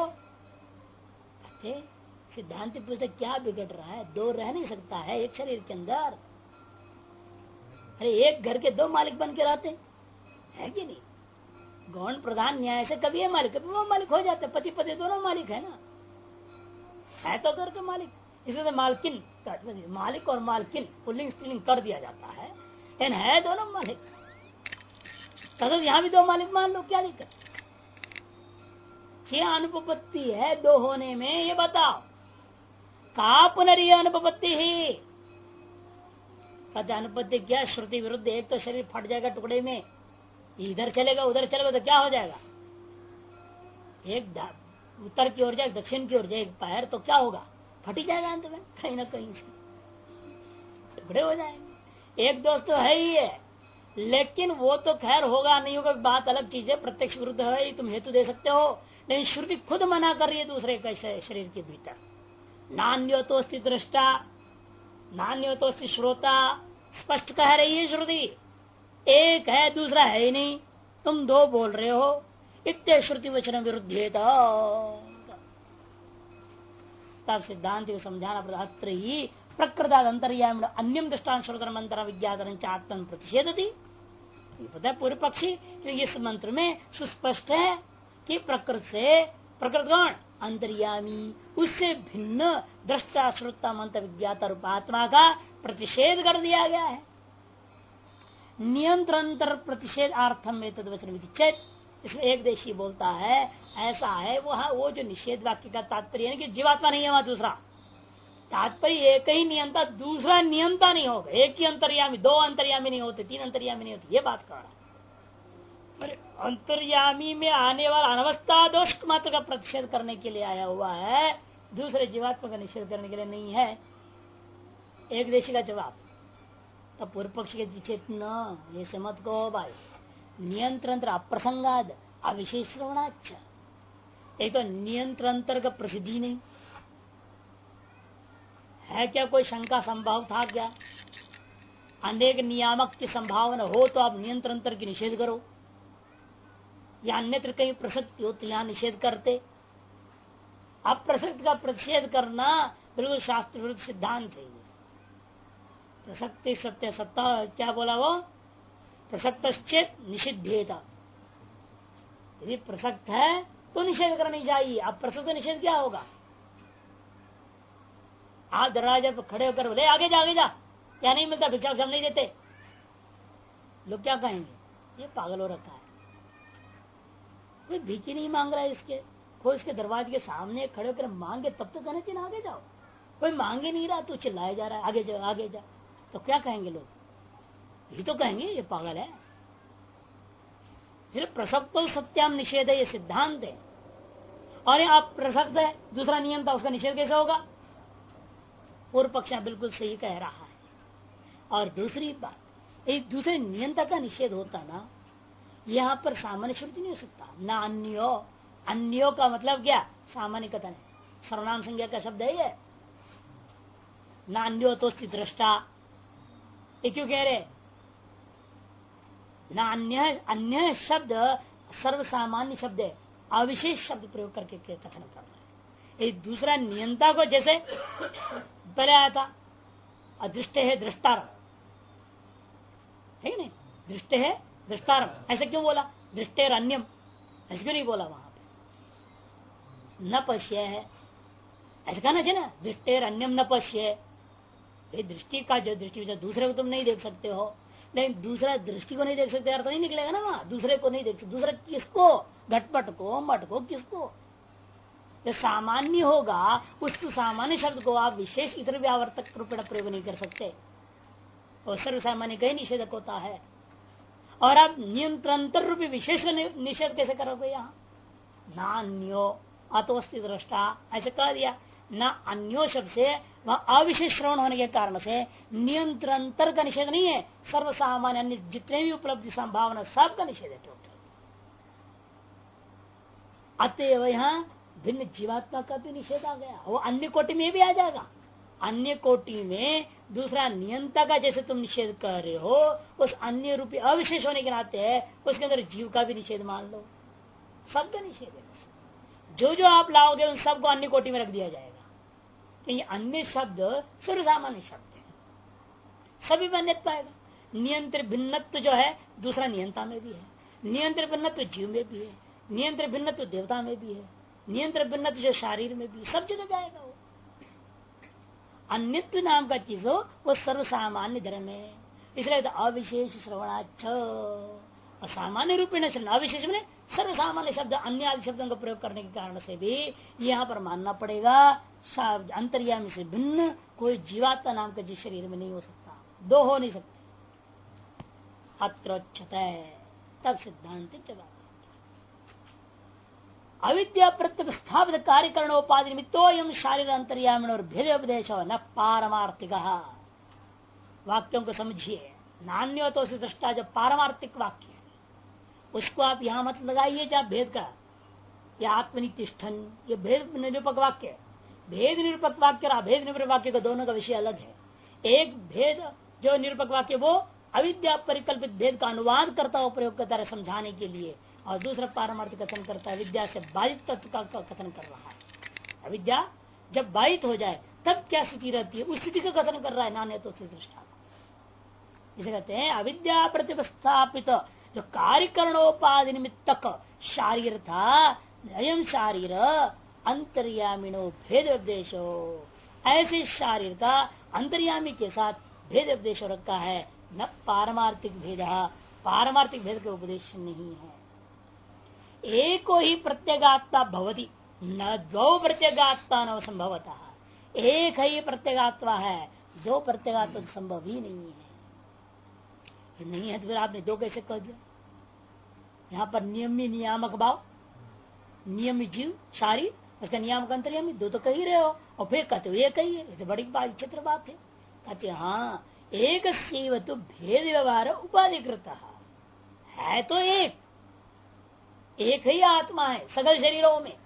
[SPEAKER 1] सिद्धांत पूछते क्या बिगड़ रहा है? दो रह नहीं सकता है एक शरीर के अंदर। अरे एक घर के दो मालिक बन के रहते है कि नहीं? गौण प्रधान न्याय से कभी ये मालिक कभी वो मालिक हो जाते, पति पति दोनों मालिक है ना, है तो घर के मालिक। इसलिए मालकिन, मालिक और मालकिन पुल्लिंग स्त्रीलिंग कर दिया जाता है, लेकिन है दोनों मालिक। तथा यहां भी दो मालिक मान लो, क्या दिक्कत? क्या अनुपपत्ति है दो होने में, ये बताओ। का पुनर्य अनुपपत्ति ही कहते अनुपत्ति क्या? श्रुति विरुद्ध। एक तो शरीर फट जाएगा टुकड़े में, इधर चलेगा उधर चलेगा तो क्या हो जाएगा? एक उत्तर की ओर जाए दक्षिण की ओर जाए पैर तो क्या होगा? फट ही जाएगा अंत में, कहीं ना कहीं से टुकड़े हो जाएंगे। एक दोस्त तो है ही है, लेकिन वो तो खैर होगा नहीं होगा बात अलग चीज है, प्रत्यक्ष विरुद्ध है, तुम हेतु दे सकते हो, लेकिन श्रुति खुद मना कर रही है दूसरे के शरीर के भीतर। नान्योतोस्ति दृष्टा नान्योतोस्ति श्रोता, स्पष्ट कह रही है श्रुति। एक है दूसरा है ही नहीं, तुम दो बोल रहे हो। इत्ते श्रुति वचन विरुद्ध तब सिद्धांत को समझाना पड़ता। अत्र ही प्रकृताद अंतर्याम अन्यम दृष्टान श्रोतरम अंतर विज्ञातन आत्मन प्रतिषेधति। पता है पूर्व पक्षी, इस मंत्र में सुस्पष्ट है कि प्रकृति से, प्रकृत कौन? अंतर्यामी, उससे भिन्न दृष्टा श्रोता मंत्र विज्ञाता रूपात्मा का प्रतिषेध कर दिया गया है। नियंत्रणतर प्रतिषेध अर्थम में तदवचन विधिचेत। इसमें एक देशी बोलता है ऐसा है, वो जो निषेध वाक्य का तात्पर्य है कि जीवात्मा नहीं है वहां दूसरा। तात्पर्य एक ही नियंता, दूसरा नियंता नहीं होगा। एक ही अंतर्यामी, दो अंतर्यामी नहीं होते, तीन अंतर्यामी नहीं होते, ये बात कर रहा है। अंतर्यामी में आने वाला अनवस्था दोष मात्र का प्रतिषेध करने के लिए आया हुआ है, दूसरे जीवात्मा का निषेध करने के लिए नहीं है। एक देशी का जवाब। तब पूर्व पक्ष के पीछे न ये से मत कहो भाई, नियंत्रण अप्रसंगाद अविशेष श्रवणाच्छ। एक तो नियंत्रण का प्रसिद्धि नहीं है, क्या कोई शंका संभाव था क्या? अनेक नियामक की संभावना हो तो आप नियंत्रण की निषेध करो, या अन्यत्र कहीं प्रसक्ति हो तो यहां निषेध करते। अप्रसक्त का प्रतिषेध करना बिल्कुल शास्त्र विरुद्ध सिद्धांत है। प्रसक्ति सत्य सत्ता क्या बोला वो? प्रसक्तश्चेत निषिद्धेता। यदि प्रसक्त है तो निषेध करनी चाहिए। अब प्रसक्त निषेध क्या होगा? आप दरवाजे पर खड़े होकर बोले आगे जा आगे जा, क्या नहीं मिलता भिक्षा हम नहीं देते, लोग क्या कहेंगे? ये पागल हो रखा है, कोई भीख नहीं मांग रहा है इसके, कोई इसके दरवाजे के सामने खड़े होकर मांगे तब तो कहना चाहिए आगे जाओ। कोई मांगे नहीं रहा तो चिल्लाया जा रहा है आगे जाओ आगे जाओ, तो क्या कहेंगे लोग? ये तो कहेंगे ये पागल है। फिर प्रसक्त सत्याम निषेध है, ये सिद्धांत है। और आप प्रसक्त है, दूसरा नियम था, उसका निषेध कैसे होगा? पूर्व पक्ष बिल्कुल सही कह रहा है। और दूसरी बात, एक दूसरे नियंता का निषेध होता ना, यहाँ पर सामान्य श्रुति नहीं हो सकता। ना अन्यो, अन्यो का मतलब क्या? सामान्य कथन है, सर्वनाम संज्ञा का शब्द है ये। ना अन्यो तो दृष्टा, ये क्यों कह रहे? ना अन्य, अन्य शब्द सर्वसामान्य शब्द है, अविशेष शब्द प्रयोग करके कथन कर रहा है। एक दूसरा नियंता को, जैसे पहले आया था अदृष्ट है दृष्टारम, है नहीं? दृष्ट है दृष्टारम, ऐसे क्यों बोला? दृष्टेर अन्यम ऐसे क्यों नहीं बोला? वहां पे न पश्य है ऐसे कहना चाहिए ना, दृष्टेर अन्यम न पश्य। दृष्टि का जो दृष्टि दूसरे को तुम नहीं देख सकते हो, लेकिन दूसरा दृष्टि को नहीं देख सकते, अर्थ नहीं निकलेगा ना वहां। दूसरे को नहीं देख सकते, दूसरा किसको? घटपट को, मठ को, किसको? जो सामान्य होगा उस सामान्य शब्द को आप विशेष इतर व्यावर्तक रूप में प्रयोग नहीं कर सकते, और सर्व सामान्य का ही निषेधक होता है। और आप नियंत्रण रूपी विशेष निषेध कैसे करोगे? यहाँ नान्यो अतोस्ति दृष्टा ऐसे कह दिया। न अन्यो शब्द से वह अविशेष श्रवण होने के कारण से नियंत्रण का निषेध नहीं है, सर्व सामान्य अन्य जितने भी उपलब्धि संभावना सबका निषेध है टोटल। अतएव यहाँ भिन्न जीवात्मा का भी निषेध आ गया, वो अन्य कोटि में भी आ जाएगा। अन्य कोटि में दूसरा नियंता का जैसे तुम निषेध कर रहे हो, उस अन्य रूपी अविशेष होने के नाते उसके अंदर जीव का भी निषेध मान लो, सबका निषेध है। जो जो आप लाओगे उन सबको अन्य कोटि में रख दिया जाएगा, क्योंकि अन्य शब्द सर्व सामान्य शब्द है, सभी में अन्यत्व पाएगा। नियंत्र भिन्नत्व जो है दूसरा नियंता में भी है, नियंत्र भिन्नत्व जीव में भी है, नियंत्र भिन्नत्व देवता में भी है, नियंत्र भिन्नत्व जो शरीर में भी, सब जगह जाएगा। वो अन्यत्व नाम का चीज हो वो सर्व सामान्य धर्म है, इसलिए तो अविशेष श्रवणाच्छ, और सामान्य रूपेण से अविशेष में सर्व सामान्य शब्द अन्य आदि शब्दों का प्रयोग करने के कारण से भी यहाँ पर मानना पड़ेगा अंतर्यामी से भिन्न कोई जीवात्मा नाम का जिस शरीर में नहीं हो सकता, दो हो नहीं सकते। अत्रोच्यते तब सिद्धांत जवाब अविद्या प्रत्यवस्थापित कार्यकरणोपाधि निमित्तो यम शारीर अंतर्यामी और भेद उपदेश न पारमार्थिक। वाक्यों को समझिए, नान्यो तो से दृष्टा जो पारमार्थिक वाक्य है उसको आप यहां मत लगाइए जहां भेद का या आत्मनितिष्ठन, ये भेद निरूपक वाक्य है। भेद निरूपक वाक्य और अभेद निरूपक वाक्य का दोनों का विषय अलग है। एक भेद जो निरूपक वाक्य वो अविद्या परिकल्पित भेद का अनुवाद करता हुआ प्रयोग करता है समझाने के लिए, और दूसरा पारमार्थिक कथन करता है विद्या से बाधित तत्व का कथन कर रहा है। अविद्या जब बाधित हो जाए तब क्या स्थिति रहती है उस स्थिति का कथन कर रहा है नान्य तो दृष्टा। जिसे कहते हैं अविद्या प्रतिस्थापित जो कार्यकरणोपाधि निमित्तक शारीर था, अयम शारीर अंतर्यामिनो भेद उपदेशो, ऐसे शारीर का अंतर्यामी के साथ भेद उपदेश रखा है। न पारमार्थिक भेद, पारमार्थिक भेद का उपदेश नहीं है। एको ही प्रत्यगात्मा भवति न दो प्रत्यगात्मा न संभवता, एक ही प्रत्यगात्मा है, दो प्रत्यगात्मा संभव ही नहीं है। नहीं है तो फिर आपने दो कैसे कह दिया? यहाँ पर नियमी नियामक भाव, नियमित जीव शारीर, उसका नियामक अंतर्यामी, दो तो कह ही रहे हो और फिर कहते हो एक ही है। ये तो बड़ी विचित्र बात है। कहते हाँ एक तो भेद व्यवहार उपाधिकृत है, तो एक ही आत्मा है सकल शरीरों में,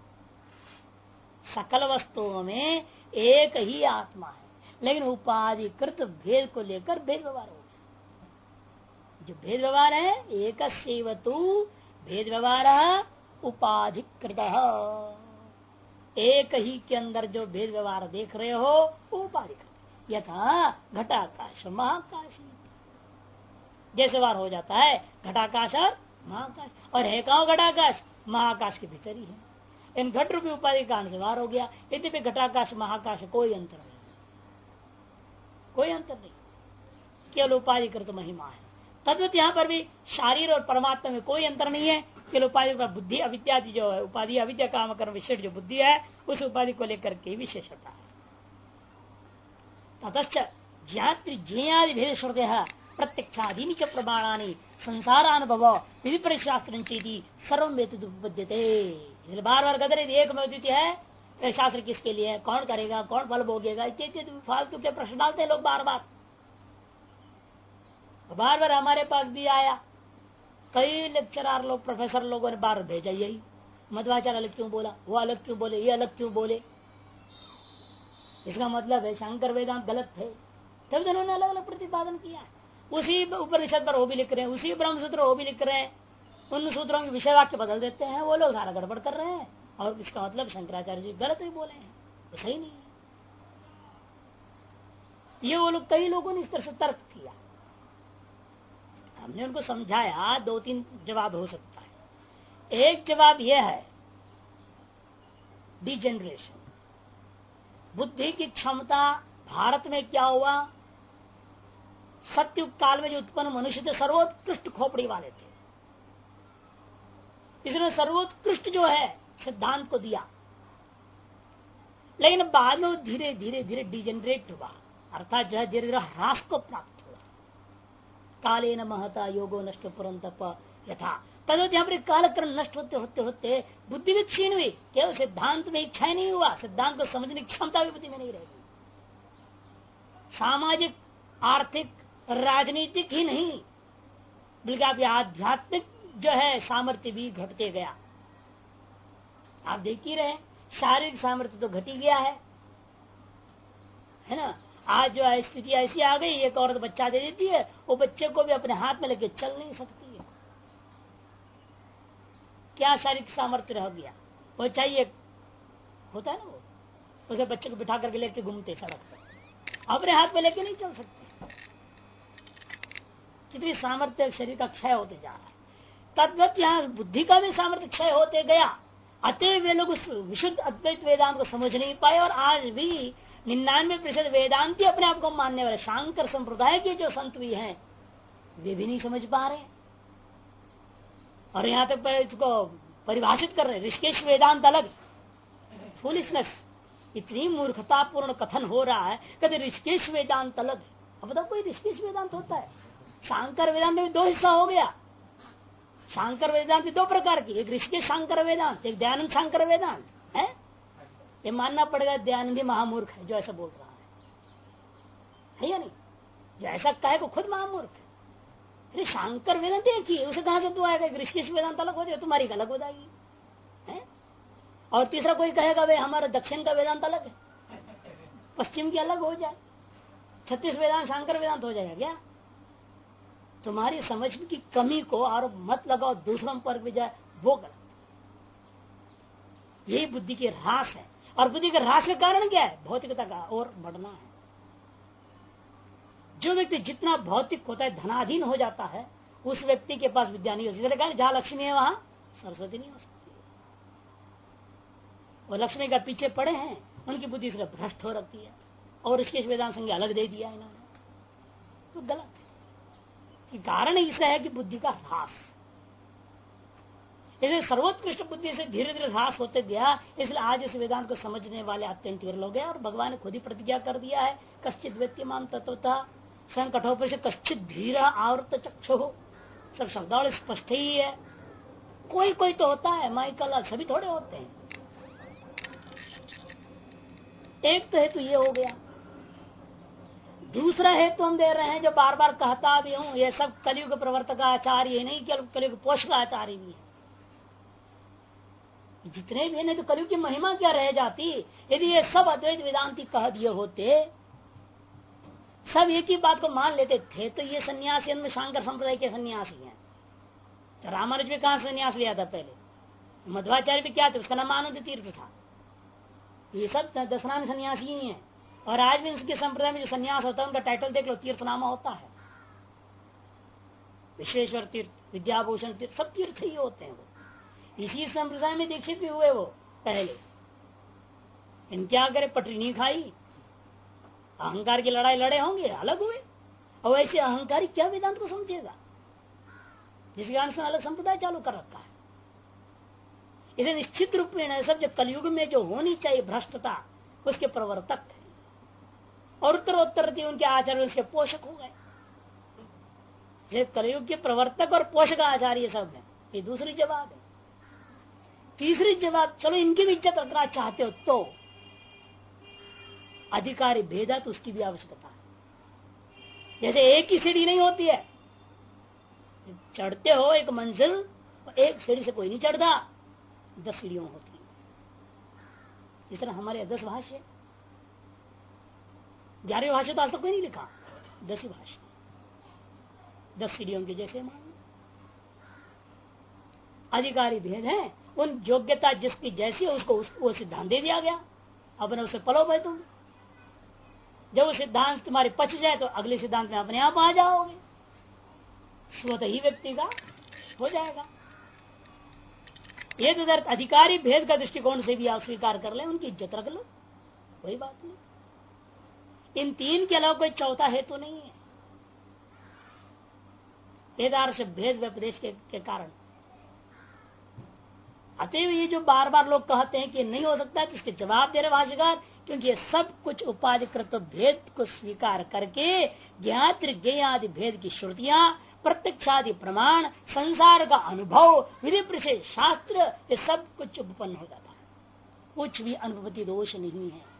[SPEAKER 1] सकल वस्तुओं में एक ही आत्मा है, लेकिन उपाधिकृत भेद को लेकर भेद व्यवहार हो गया। जो भेद व्यवहार है एक भेद व्यवहार उपाधिकृत, एक ही के अंदर जो भेद व्यवहार देख रहे हो उपाधिकृत। यथा घटाकाश महाकाश, जैसे व्यवहार हो जाता है घटाकाश और महाकाश, और है कहा घटाकाश महाकाश के भीतर ही है। इन घट रूपी उपाधि कारण से व्यवहार हो गया। यद्यपि घटाकाश महाकाश कोई अंतर नहीं, कोई अंतर नहीं, केवल उपाधिकृत महिमा है। तद्वत यहाँ पर भी शारीर और परमात्मा में कोई अंतर नहीं है, केवल उपाधि बुद्धि अविद्यादि जो है, उपाधि अविद्या काम कर्म विशेष जो बुद्धि है उस उपाधि को लेकर के विशेषता है। ततश्च ज्ञाति ज्ञादि भेद श्रुते प्रत्यक्षादीनि च प्रमाणानि संसारानुभव विधि परिशास्त्र सर्वद्यते। बार बार कहते रहे एक में है, शास्त्र किसके लिए है, कौन करेगा, कौन फल भोगेगा, इत्यादि फालतू के प्रश्न डालते लोग बार बार। बार बार हमारे पास भी आया, कई लेक्चरार लोग प्रोफेसर लोगों ने बार भेजा यही, मध्वाचार्य अलग क्यों बोला, वो अलग क्यों बोले, ये अलग क्यों बोले। इसका मतलब है शंकर वेदांत गलत थे, तब तो उन्होंने अलग अलग प्रतिपादन किया। उसी उपनिषद पर वो भी लिख रहे हैं, उसी ब्रह्म सूत्र वो भी लिख रहे हैं, उन सूत्रों के विषय वाक्य बदल देते हैं, वो लोग सारा गड़बड़ कर रहे हैं। और इसका मतलब शंकराचार्य जी गलत ही बोले हैं, वो सही नहीं है। ये वो लोग कई लोगों ने इस तरह से तर्क किया, हमने उनको समझाया। दो तीन जवाब हो सकता है। एक जवाब यह है डिजेनरेशन, बुद्धि की क्षमता भारत में क्या हुआ, सत्युग काल में जो उत्पन्न मनुष्य थे सर्वोत्कृष्ट खोपड़ी वाले थे, इसने सर्वोत्कृष्ट जो है सिद्धांत को दिया, लेकिन बाद में वो धीरे धीरे धीरे डिजेनरेट हुआ, अर्थात जो है धीरे धीरे ह्रास को प्राप्त हुआ। काले न महता योगो नष्ट पुरंतप यथा, तद यहाँ पर कालक्रम नष्ट होते होते होते बुद्धि भी क्षीण हुई, केवल सिद्धांत में इच्छा ही नहीं हुआ, सिद्धांत को समझने की क्षमता भी बुद्धि में नहीं रहेगी। सामाजिक आर्थिक राजनीतिक ही नहीं बल्कि आप आध्यात्मिक जो है सामर्थ्य भी घटते गया। आप देख ही रहे, शारीरिक सामर्थ्य तो घटी गया है ना। आज जो है स्थिति ऐसी आ गई, एक औरत बच्चा दे देती है, वो बच्चे को भी अपने हाथ में लेके चल नहीं सकती है। क्या शारीरिक सामर्थ्य रह गया, वो चाहिए होता है ना, वो उसे बच्चे को बिठा करके लेके घूमते सड़क पर, अपने हाथ में लेके नहीं चल सकते। कितनी सामर्थ्य शरीर का क्षय होते जा रहा है। तद्वत यहाँ बुद्धि का भी सामर्थ्य क्षय होते गया, अतः वे लोग उस विशुद्ध अद्वैत वेदांत को समझ नहीं पाए। और आज भी 99% वेदांती अपने आप को मानने वाले शांकर संप्रदाय के जो संत भी हैं वे भी नहीं समझ पा रहे। और यहाँ तक इसको परिभाषित कर रहे हैं, ऋषिकेश वेदांत अलग। फूलिशनेस, इतनी मूर्खतापूर्ण कथन हो रहा है, कहते ऋषिकेश वेदांत अलग। अब बताओ कोई ऋषिकेश वेदांत होता है? शांकर वेदांत में भी दो हिस्सा हो गया। शांकर वेदांत दो प्रकार की, एक ऋषिकेश शांकर वेदांत, एक दयानंद शांकर वेदांत है। ये मानना पड़ेगा दयानंदी महामूर्ख है जो ऐसा बोल रहा है या नहीं? जो ऐसा कहे को खुद महामूर्ख है। अरे शांकर वेदांत एक ही, उसे कहां से तू आएगा? ऋषिकेश वेदांत अलग हो जाएगा, तुम्हारी अलग हो जाएगी है? और तीसरा कोई कहेगा वे हमारा दक्षिण का वेदांत अलग है, पश्चिम की अलग हो जाए, 36 वेदांत शांकर वेदांत हो जाएगा क्या? तुम्हारी समझ की कमी को और मत लगाओ दूसरों पर भी जाए, वो गलत। यही बुद्धि की ह्रास है। और बुद्धि के ह्रास के कारण क्या है? भौतिकता का और बढ़ना है। जो व्यक्ति जितना भौतिक होता है, धनाधीन हो जाता है, उस व्यक्ति के पास विद्या नहीं हो सकती। जहां लक्ष्मी है वहां सरस्वती नहीं हो सकती। वो लक्ष्मी का पीछे पड़े हैं, उनकी बुद्धि सिर्फ भ्रष्ट हो रखी है। और इसके वेदांत संज्ञा अलग दे दिया इन्होंने, तो गलत है। कारण इसका है कि बुद्धि का ह्रास। इसलिए सर्वोत्कृष्ट बुद्धि से धीरे धीरे ह्रास होते गया। इसलिए आज इस वेदांत को समझने वाले अत्यंत विरल हो गए। और भगवान ने खुद ही प्रतिज्ञा कर दिया है, कश्चित व्यक्तिमान तत्वता स्वयं कठोर से कश्चित धीरा आवृत चक्षु। सब शब्दावली स्पष्ट ही है। कोई कोई तो होता है, माइकल सभी थोड़े होते हैं। एक तो हेतु ये हो गया। दूसरा हेतु हम दे रहे हैं जो बार बार कहता भी हूं, ये सब कलयुग प्रवर्तक आचार्य नहीं, कलयुग पोषक आचार्य भी है। जितने भी नहीं तो कलयुग की महिमा क्या रह जाती यदि ये सब अद्वैत वेदांती कह दिए होते, सब एक ही बात को मान लेते थे, तो ये सन्यासी में शांकर संप्रदाय के सन्यासी हैं। तो रामानुज भी कहां सन्यास लिया था? पहले मध्वाचार्य भी क्या थे? उसका नाम आनंद तीर्थ था। ये सब दसनाम सन्यासी ही हैं। और आज भी इसके संप्रदाय में जो सन्यास होता है उनका टाइटल देख लो, तीर्थनामा होता है। विश्वेश्वर तीर्थ, विद्याभूषण तीर्थ, सब तीर्थ ही होते हैं। वो इसी संप्रदाय में दीक्षित भी हुए वो पहले। इनके आगे पटरी नहीं खाई, अहंकार की लड़ाई लड़े होंगे, अलग हुए। और वैसे अहंकारी क्या वेदांत को समझेगा, जिसके कारण से अलग संप्रदाय चालू कर रखा है। इसे निश्चित रूप में सब जो कलयुग में जो होनी चाहिए भ्रष्टता, उसके प्रवर्तक है। और उत्तरोत्तर उनके आचार्य उसके पोषक हो गए। कलयुग के प्रवर्तक और पोषक आचार्य सब है। ये दूसरी जवाब है। तीसरी जवाब, चलो इनकी भी इज्जत रखना चाहते हो तो अधिकारी भेदा, तो उसकी भी आवश्यकता है। जैसे एक ही सीढ़ी नहीं होती है, चढ़ते हो एक मंजिल, एक सीढ़ी से कोई नहीं चढ़ता, 10 सीढ़ियों होती है। इस तरह हमारे 10 भाष्य, 11वें भाष्य तो आज तक कोई नहीं लिखा, 10 ही भाष्य, 10 सीढ़ियों के जैसे मान। अधिकारी भेद है, उन योग्यता जिसकी जैसी है उसको वो सिद्धांत दे दिया गया। अपने उसे पलो भाई तुम, जब वो सिद्धांत तुम्हारे पच जाए तो अगले सिद्धांत में अपने आप आ जाओगे, स्वतः ही व्यक्ति का हो जाएगा। ये तो अधिकारी भेद का दृष्टिकोण से भी आप स्वीकार कर ले, उनकी इज्जत रख लो, कोई बात नहीं। इन तीन के अलावा कोई चौथा हेतु नहीं है वेदार्थ भेद व्यपदेश के कारण। अतएव ये जो बार बार लोग कहते हैं कि नहीं हो सकता, तो इसके जवाब दे रहे भाष्यकार, क्योंकि ये सब कुछ उपाधिकृत भेद को स्वीकार करके ज्ञात्र ज्ञेयादि भेद की श्रुतियां, प्रत्यक्षादि प्रमाण, संसार का अनुभव, विधि विशेष शास्त्र, ये सब कुछ उपपन्न हो जाता है। कुछ भी अनुभूति दोष नहीं है।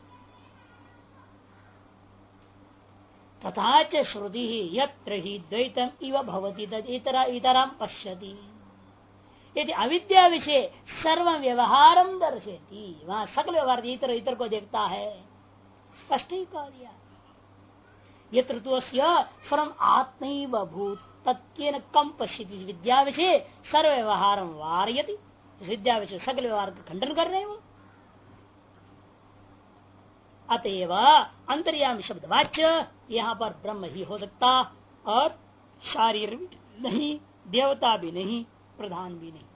[SPEAKER 1] तथा च श्रुति यत्र ही द्वैतम इव भवति तद इतरम पश्यति यदि अविद्या विषय सर्व व्यवहारम दर्शेती, वहां सकल व्यवहार इतर इतर को देखता है। स्पष्ट ही कह दिया, ये तृतीय स्वरम आत्मैव भूत तत्केन कम पश्यति। विद्या विषय सर्व व्यवहारम वारयति, विद्या विषय सकल व्यवहार का खंडन कर रहे हैं वो। अतएव अंतर्यामी शब्द वाच्य यहाँ पर ब्रह्म ही हो सकता, और शारीर भी नहीं, देवता भी नहीं, प्रधान भी नहीं।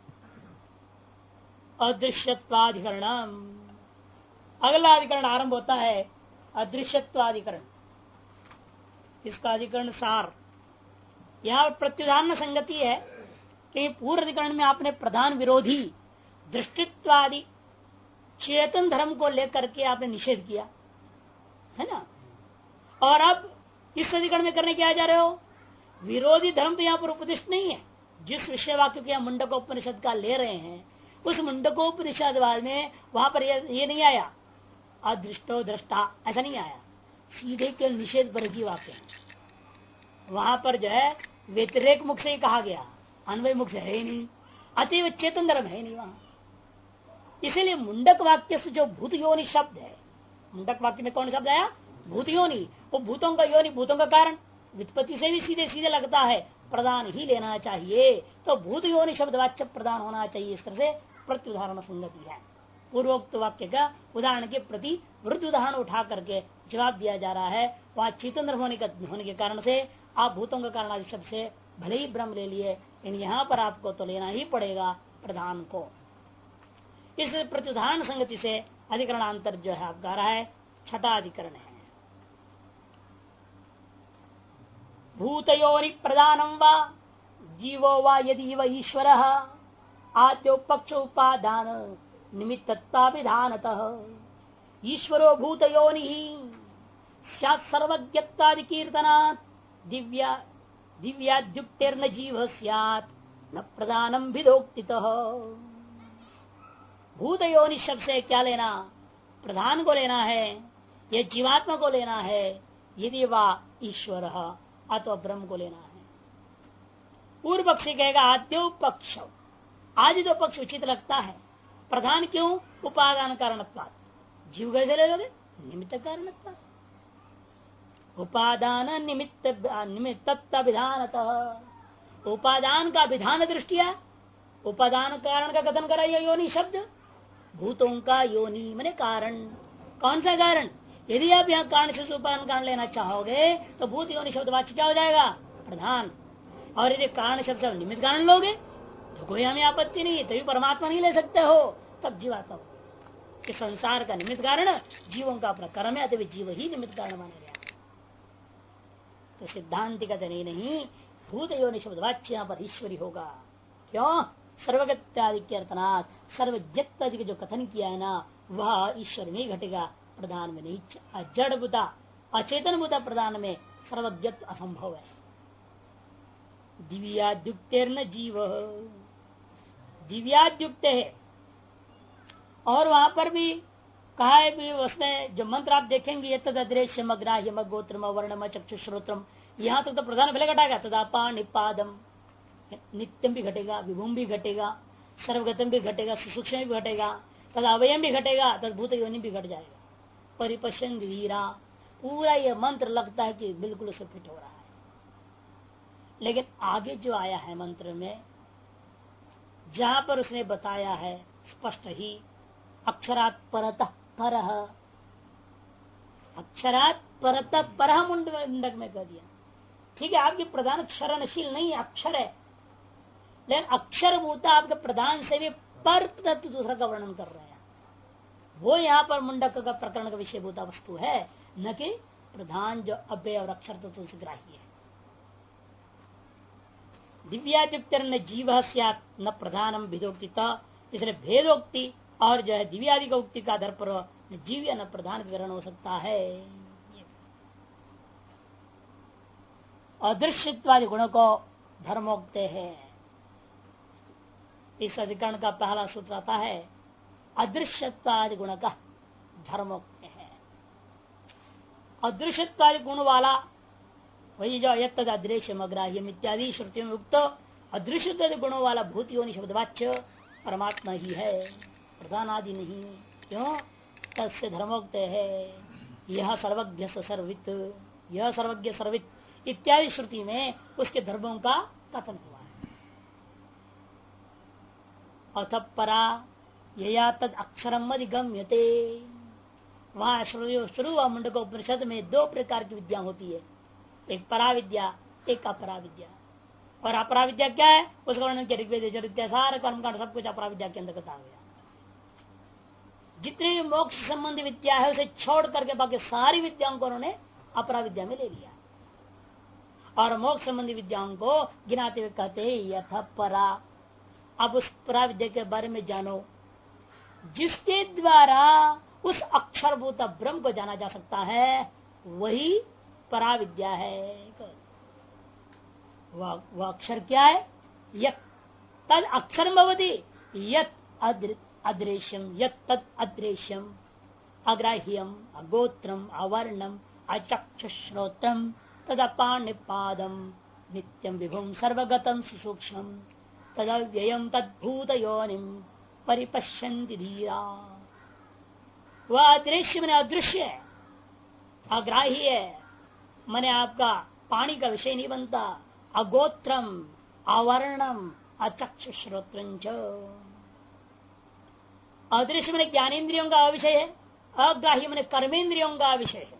[SPEAKER 1] अदृश्यत्वाधिकरण, अगला अधिकरण आरंभ होता है अदृश्यत्वाधिकरण। इसका अधिकरण सार यहाँ प्रत्युदान संगति है, कि पूर्व अधिकरण में आपने प्रधान विरोधी दृष्टित्वादि चेतन धर्म को लेकर के आपने निषेध किया है ना। और अब इस अधिकरण में करने क्या जा रहे हो, विरोधी धर्म तो यहाँ पर उपदिष्ट नहीं है। जिस विषय वाक्य के मुंडकोपनिषद का ले रहे हैं उस मुंडकोपनिषद में वहां पर ये नहीं आया अदृष्टो दृष्टा, ऐसा नहीं आया, सीधे केवल निषेध पर की वाक्य है। वहां पर जो है व्यतिरेक मुख से ही कहा गया, अन्वय मुख से है ही नहीं, अतएव चेतन धर्म है ही नहीं वहां। इसीलिए मुंडक वाक्य से जो भूत योनि शब्द है, मुंडक वाक्य में कौन शब्द आया, भूत योनि, वो भूतों का योनि, भूतों का कारण, व्युत्पत्ति से भी सीधे सीधे लगता है प्रदान ही लेना चाहिए, तो भूत योनि शब्द वाच्य प्रदान होना चाहिए। इस तरह से प्रत्युदाहरण संगति है। पूर्वोक्त वाक्य का उदाहरण के प्रति वृद्ध उदाहरण उठा करके जवाब दिया जा रहा है। वहां चेतन होने के कारण से आप भूतों का कारण आदि शब्द से भले ही ब्रह्म ले लिए, लेकिन यहाँ पर आपको तो लेना ही पड़ेगा प्रधान को। इस प्रत्युदाहरण संगति से अधिकरणांतर जो है आपका रहा है छठा अधिकरण है। भूतयोनि प्रदानम वा जीवो वा यदि व ईश्वर आद्यो पक्ष उपादान निमित्तत्वाभिधानतः ईश्वरो भूतयोनि स्यात् सर्वज्ञत्वादि कीर्तनात् दिव्याद्युक्तेर्न जीव स्यात् न प्रदानम विदोक्तितः। भूतयोनि शब्द से क्या लेना, प्रधान को लेना है या जीवात्मा को लेना है, यदि वा ईश्वर अथवा ब्रह्म को लेना है। पूर्व पक्षी कहेगा आद्यो पक्ष, आदि दो पक्ष उचित लगता है। प्रधान क्यों, उपादान कारणत्वात्, जीव कैसे ले लोगे, निमित्त कारणत्वात्, उपादान निमित्त विधानतः, उपादान का विधान दृष्टिया, उपादान कारण का कथन करा यह योनि शब्द, भूतों का योनि माने कारण। कौन सा कारण, यदि आप यहाँ कारण से उपादान कारण लेना चाहोगे तो भूत योनि शब्द वाच्य क्या हो जाएगा, प्रधान। और यदि कारण शब्द निमित्त कारण लोगे तो कोई हमें आपत्ति नहीं, तभी परमात्मा नहीं ले सकते हो, तब जीवात्मा हो। कि संसार का निमित्त कारण जीवों का अपना कर्म है, अतः जीव ही निमित्त कारण माना गया। तो सिद्धांत का नहीं, भूत योनि शब्द वाच्य यहाँ पर ईश्वरी होगा। क्यों, सर्वगत्यादि के अर्थनाथ, सर्वज्ञत्यादि के जो कथन किया है ना, वह ईश्वर में ही घटेगा, प्रधान में नहीं। जड़ बुता अचेतन बुता प्रधान में सर्वज्ञत्व असंभव है। दिव्याद्युक्तेर्न जीव, दिव्याद्युक्त है। और वहां पर भी कहा है भी, उसमें जो मंत्र आप देखेंगे, तदृश्य मग्राह्य गोत्रम वर्णम चक्षुश्रोत्रम, यहाँ तक तो प्रधान भले घटाएगा, तदा पाणिपादम, नित्यम भी घटेगा, विभूम भी घटेगा, सर्वगतम भी घटेगा, सुसूक्ष्म भी घटेगा, तद अवयम भी घटेगा, तद भूत योनि भी घट जाएगा। परिपशन वीरा, पूरा ये मंत्र लगता है कि बिल्कुल उसे फिट हो रहा है। लेकिन आगे जो आया है मंत्र में, जहां पर उसने बताया है स्पष्ट ही, अक्षरात् परतः परः, अक्षरात् परतः परः मुंडक में कह दिया। ठीक है, आपके प्रधान क्षरणशील नहीं अक्षर है, लेकिन अक्षर भूता आपके प्रधान से भी पर तत्व दूसरा का वर्णन कर रहे हैं। वो यहाँ पर मुंडक का प्रकरण का विषय भूता वस्तु है, न कि प्रधान जो अव्यय और अक्षर तत्व से ग्राही है। दिव्यादित्य जीव स्यात् न प्रधानम भेदोक्तिता, इसलिए भेदोक्ति और जो है दिव्यादि का उक्ति का आधार पर जीव या न प्रधान का ग्रहण हो सकता है। अदृश्यत्वादि गुणों को धर्मोक्ते है। इस अधिकरण का पहला सूत्र आता है अदृश्यत्वादि गुण का धर्मोक्ते है। अदृश्यत्वादि गुण वाला वही जो यद अदृश्य अग्राह्यम इत्यादि श्रुतियों में उक्त अदृश्य गुणों वाला भूत योनि शब्दवाच्य परमात्मा ही है, प्रधान आदि नहीं। क्यों, तस्य धर्मोक्त है यह सर्वज्ञ सर्वित, यह सर्वज्ञ सर्वित इत्यादि श्रुति में उसके धर्मों का कथन हुआ है। अथ परा यया तद अक्षरम अधिगम्यते, वहां शुरू मुंडक उपनिषद में दो प्रकार की विद्या होती है, एक परा विद्या, एक अपरा विद्या। और अपरा विद्या क्या है, उसका वर्णन किया, सारा कर्मकांड सब कुछ अपरा विद्या के अंतर्गत आ गया। जितनी भी मोक्ष संबंधी विद्या है उसे छोड़ करके बाकी सारी विद्याओं को उन्होंने अपरा विद्या में ले लिया। और मोक्ष संबंधी विद्याओं को गिनाते हुए कहते हैं यथ परा। अब उस परा विद्या के बारे में जानो जिसके द्वारा उस अक्षरभूत ब्रह्म को जाना जा सकता है, वही परा विद्या है। वह अक्षर क्या है? यत तद अक्षर भवति यत अदृश्यम यत तद अदृश्यम अग्राह्यम अगोत्रम अवर्णम अचक्षुश्रोत्रम तदपाणिपादम नित्यम विभुम सर्वगतम सुसूक्ष्म तदव्ययम तद्भूत योनिम परिपश्यन्ति धीरा। वह अदृश्य मैंने अदृश्य है, अग्राह्य है, मैंने आपका पानी का विषय नहीं बनता, अगोत्रम अवर्णम अचक्षुश्रोत्रंच। अदृश्य मैंने ज्ञानेन्द्रियों का विषय है, अग्राह्य मैंने कर्मेंद्रियों का विषय है,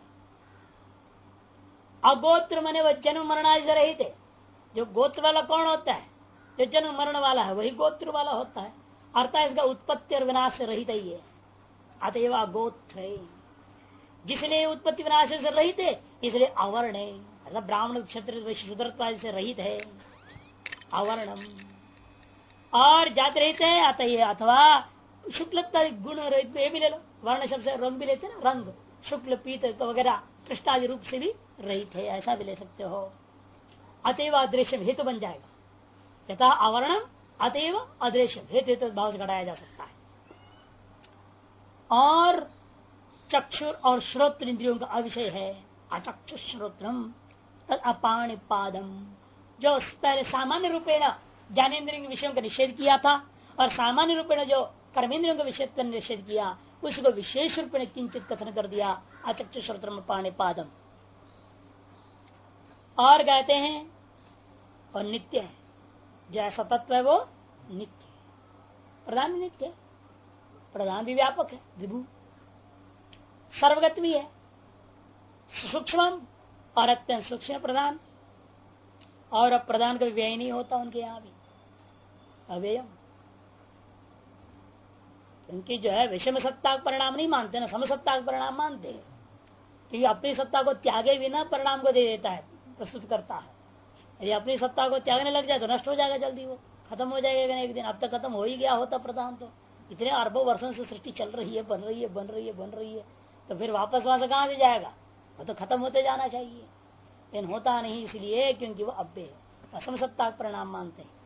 [SPEAKER 1] अगोत्र मैंने वह जन्म मरण आदि से रहित है। जो गोत्र वाला कौन होता है? जो जन्म मरण वाला है वही गोत्र वाला होता है, अर्थात इसका उत्पत्ति और विनाश से रहित ही है, अतएव अगोत्र है। जिसलिए उत्पत्ति विनाश से रहित है इसलिए अवर्ण है, मतलब ब्राह्मण क्षत्रिय शूद्र से रहित है, अवर्णम। और जाति रहित है अतः अथवा शुक्ल गुण रहित भी ले लो, वर्ण शब्द से रंग भी लेते हैं ना, रंग शुक्ल पीत वगैरह पृष्ठादि रूप से भी रहित है, ऐसा भी ले सकते हो। अतएव अदृश्य हेतु बन जाएगा, यथा अवर्णम अतएव अदृश्य हेतु भाव से घटाया जा सकता है। और चक्षुर और श्रोत्र इंद्रियों का अविषय है, अचक्षु श्रोत्रम तद अपाणिपादम। जो पहले सामान्य रूपेण ज्ञानेन्द्रियों के विषयों का निषेध किया था और सामान्य रूपेण जो कर्मेंद्रियों का विषय का निषेध किया, उसको विशेष रूप में किंचित कथन कर दिया, अचक्षु श्रोत्रम पाणिपादम। और कहते हैं और नित्य है, जैसा तत्व है वो नित्य है, प्रधान भी नित्य है, प्रधान भी व्यापक है, विभू सर्वगत भी है, सूक्ष्म और अत्यंत सूक्ष्म प्रधान, और अब प्रधान का व्यय नहीं होता उनके यहाँ भी, अव्ययम। उनकी जो है विषम सत्ता का परिणाम नहीं मानते ना, समसत्ता का परिणाम मानते हैं, क्योंकि अपनी सत्ता को त्यागे बिना परिणाम को दे देता है, प्रस्तुत करता है। यदि अपनी सत्ता को त्यागने लग जाए तो नष्ट हो जाएगा, जल्दी वो खत्म हो जाएगा एक दिन। अब तक खत्म हो ही गया होता प्रधान, तो इतने अरबों वर्षों से सृष्टि चल रही है, बन रही है, बन रही है, बन रही है, तो फिर वापस वहां से कहां से जाएगा? वो तो खत्म होते जाना चाहिए, लेकिन होता नहीं, इसलिए क्योंकि वो अव्यय है, असम सत्ता का परिणाम मानते हैं।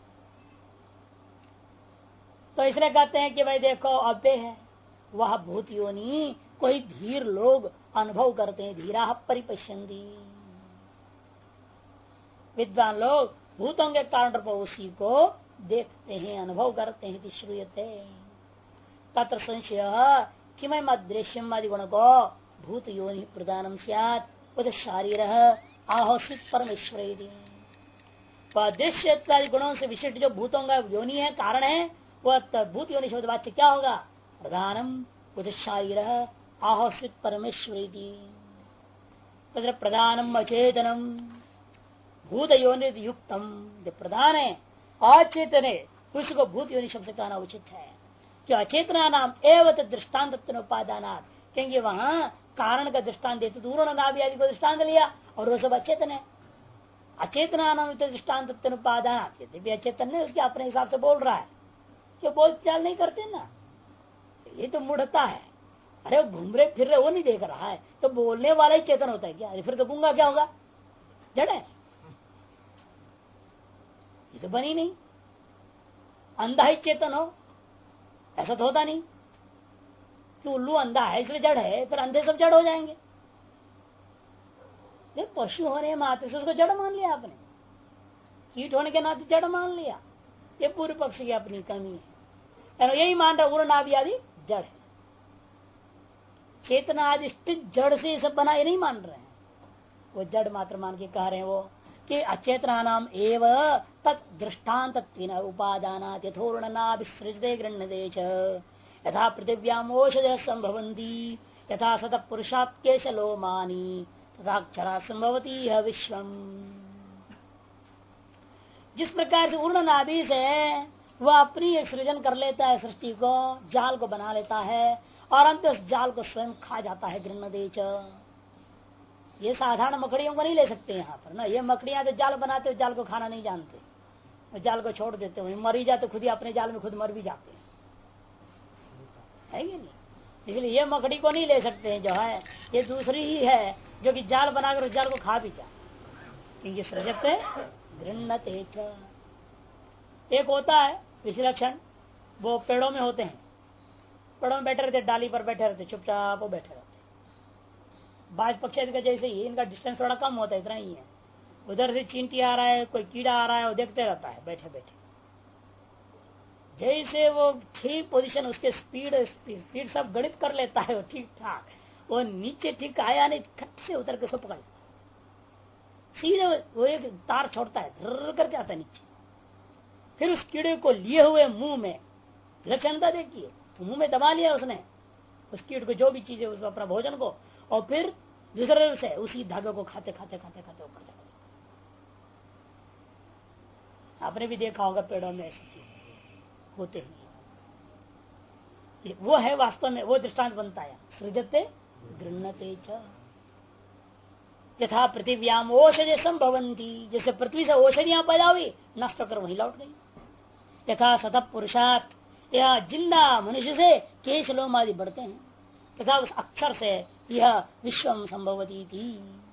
[SPEAKER 1] तो इसलिए कहते हैं कि भाई देखो अव्यय है, वह भूत योनि कोई धीर लोग अनुभव करते हैं, धीरा परिपश्यन्ति, विद्वान लोग भूतों के कारण पर उसी को देखते हैं, अनुभव करते हैं। श्रूयते तत्र संशय किमयम् अदृश्यम आदि गुण को भूत योनि प्रदानम स्यात् उद शारीर आहोषित परमेश्वर। अदृश्य इत्यादि गुणों से विशिष्ट जो भूतों का योनि है, कारण है, वह भूत योनि शब्द वाच्य क्या होगा? प्रधानम उद शारीर आहोषित परमेश्वर। तत्र प्रधानम अचेतनम भूत योनि युक्तम, जो प्रधान है अचेतन है उसको भूत योनि शब्द से कहना उचित है। जो अचेतना नाम एवं दृष्टान्त उपादान, क्योंकि वहां कारण का दृष्टांत देते, दूर नाभि आदि को दृष्टांत लिया और वो सब अचेतन है। अचेतना नाम दृष्टान्त उपादान, यदि भी अचेतन है उसके अपने हिसाब से बोल रहा है, जो बोल चाल नहीं करते ना, ये तो मूढ़ता है। अरे घूम रहे फिर रहे वो नहीं देख रहा है, तो बोलने वाला ही चेतन होता है क्या? अरे फिर तो गूंगा क्या होगा? जड़ है, ये तो बनी नहीं। अंधा ही चेतन हो ऐसा तो होता नहीं कि उल्लू अंधा है इसलिए जड़ है, फिर अंधे सब जड़ हो जाएंगे। पशु होने मात्र से उसको जड़ मान लिया आपने, कीट होने के नाते जड़ मान लिया, ये पूर्व पक्ष की अपनी कमी है। यही मान रहा उड़ नाभि आदि जड़ है, चेतना आदि जड़ से सब बना, ये नहीं मान रहे हैं, वो जड़ मात्र मान के कह रहे हैं वो कि अचेतना नाम एव तत् दृष्टान्त उपादानात् यथोर्ण नाभिसृजते गृह्णते च यथा पृथिव्याम ओषधयः संभवन्ति यथा सत पुरुषात् केशलोमानि तथा अक्षरा संभवति यह विश्वम। जिस प्रकार से उर्ण नाभि से वह अपनी एक सृजन कर लेता है, सृष्टि को, जाल को बना लेता है और अंत उस जाल को स्वयं खा जाता है, गृह्णते च, ये साधारण मकड़ियों को नहीं ले सकते यहाँ पर ना। ये मकड़ियां तो जाल बनाते हो, जाल को खाना नहीं जानते, वो जाल को छोड़ देते हो, मर ही जाते, खुद ही अपने जाल में खुद मर भी जाते हैं, है कि नहीं। इसलिए ये मकड़ी को नहीं ले सकते हैं जो है, ये दूसरी ही है जो कि जाल बनाकर उस जाल को खा भी जाए, क्योंकि सृजते गृह्णते। एक होता है विश्लेषण, वो पेड़ों में होते हैं, पेड़ों में बैठे रहते, डाली पर बैठे रहते, चुपचाप वो बैठे रहते। बाज पक्षी का जैसे ही इनका डिस्टेंस थोड़ा कम होता है, इतना ही है। उधर से चींटी आ रहा है, कोई कीड़ा आ रहा है, वो देखते रहता है बैठे बैठे। जैसे वो ठीक पोजीशन, उसके स्पीड सब गणित कर लेता है वो ठीक ठाक, वो नीचे ठीक आया नहीं, खट से उतर के उसको पकड़ लेता है, सीधे वो एक तार छोड़ता है, धर करके आता है नीचे। फिर उस कीड़े को लिए हुए मुंह में, लक्षणता देखिए, तो मुंह में दबा लिया उसने उस कीट को, जो भी चीज है उसको, अपना भोजन को, और फिर दूसरे से उसी धागे को खाते खाते खाते खाते ऊपर चला जाता। आपने भी देखा होगा पेड़ों में ऐसी चीज होते ही, वो है वास्तव में, वो दृष्टांत बनता है। सृजते गृह्णते च यथा पृथिव्याम औषधि संभवंती, जैसे पृथ्वी से औषधियां पैदा हुई, नष्ट कर वहीं लौट गई। यथा सतः पुरुषात, यह जिंदा मनुष्य से केश लोम आदि बढ़ते हैं, तथा उस अक्षर से यह विश्वम संभवती थी,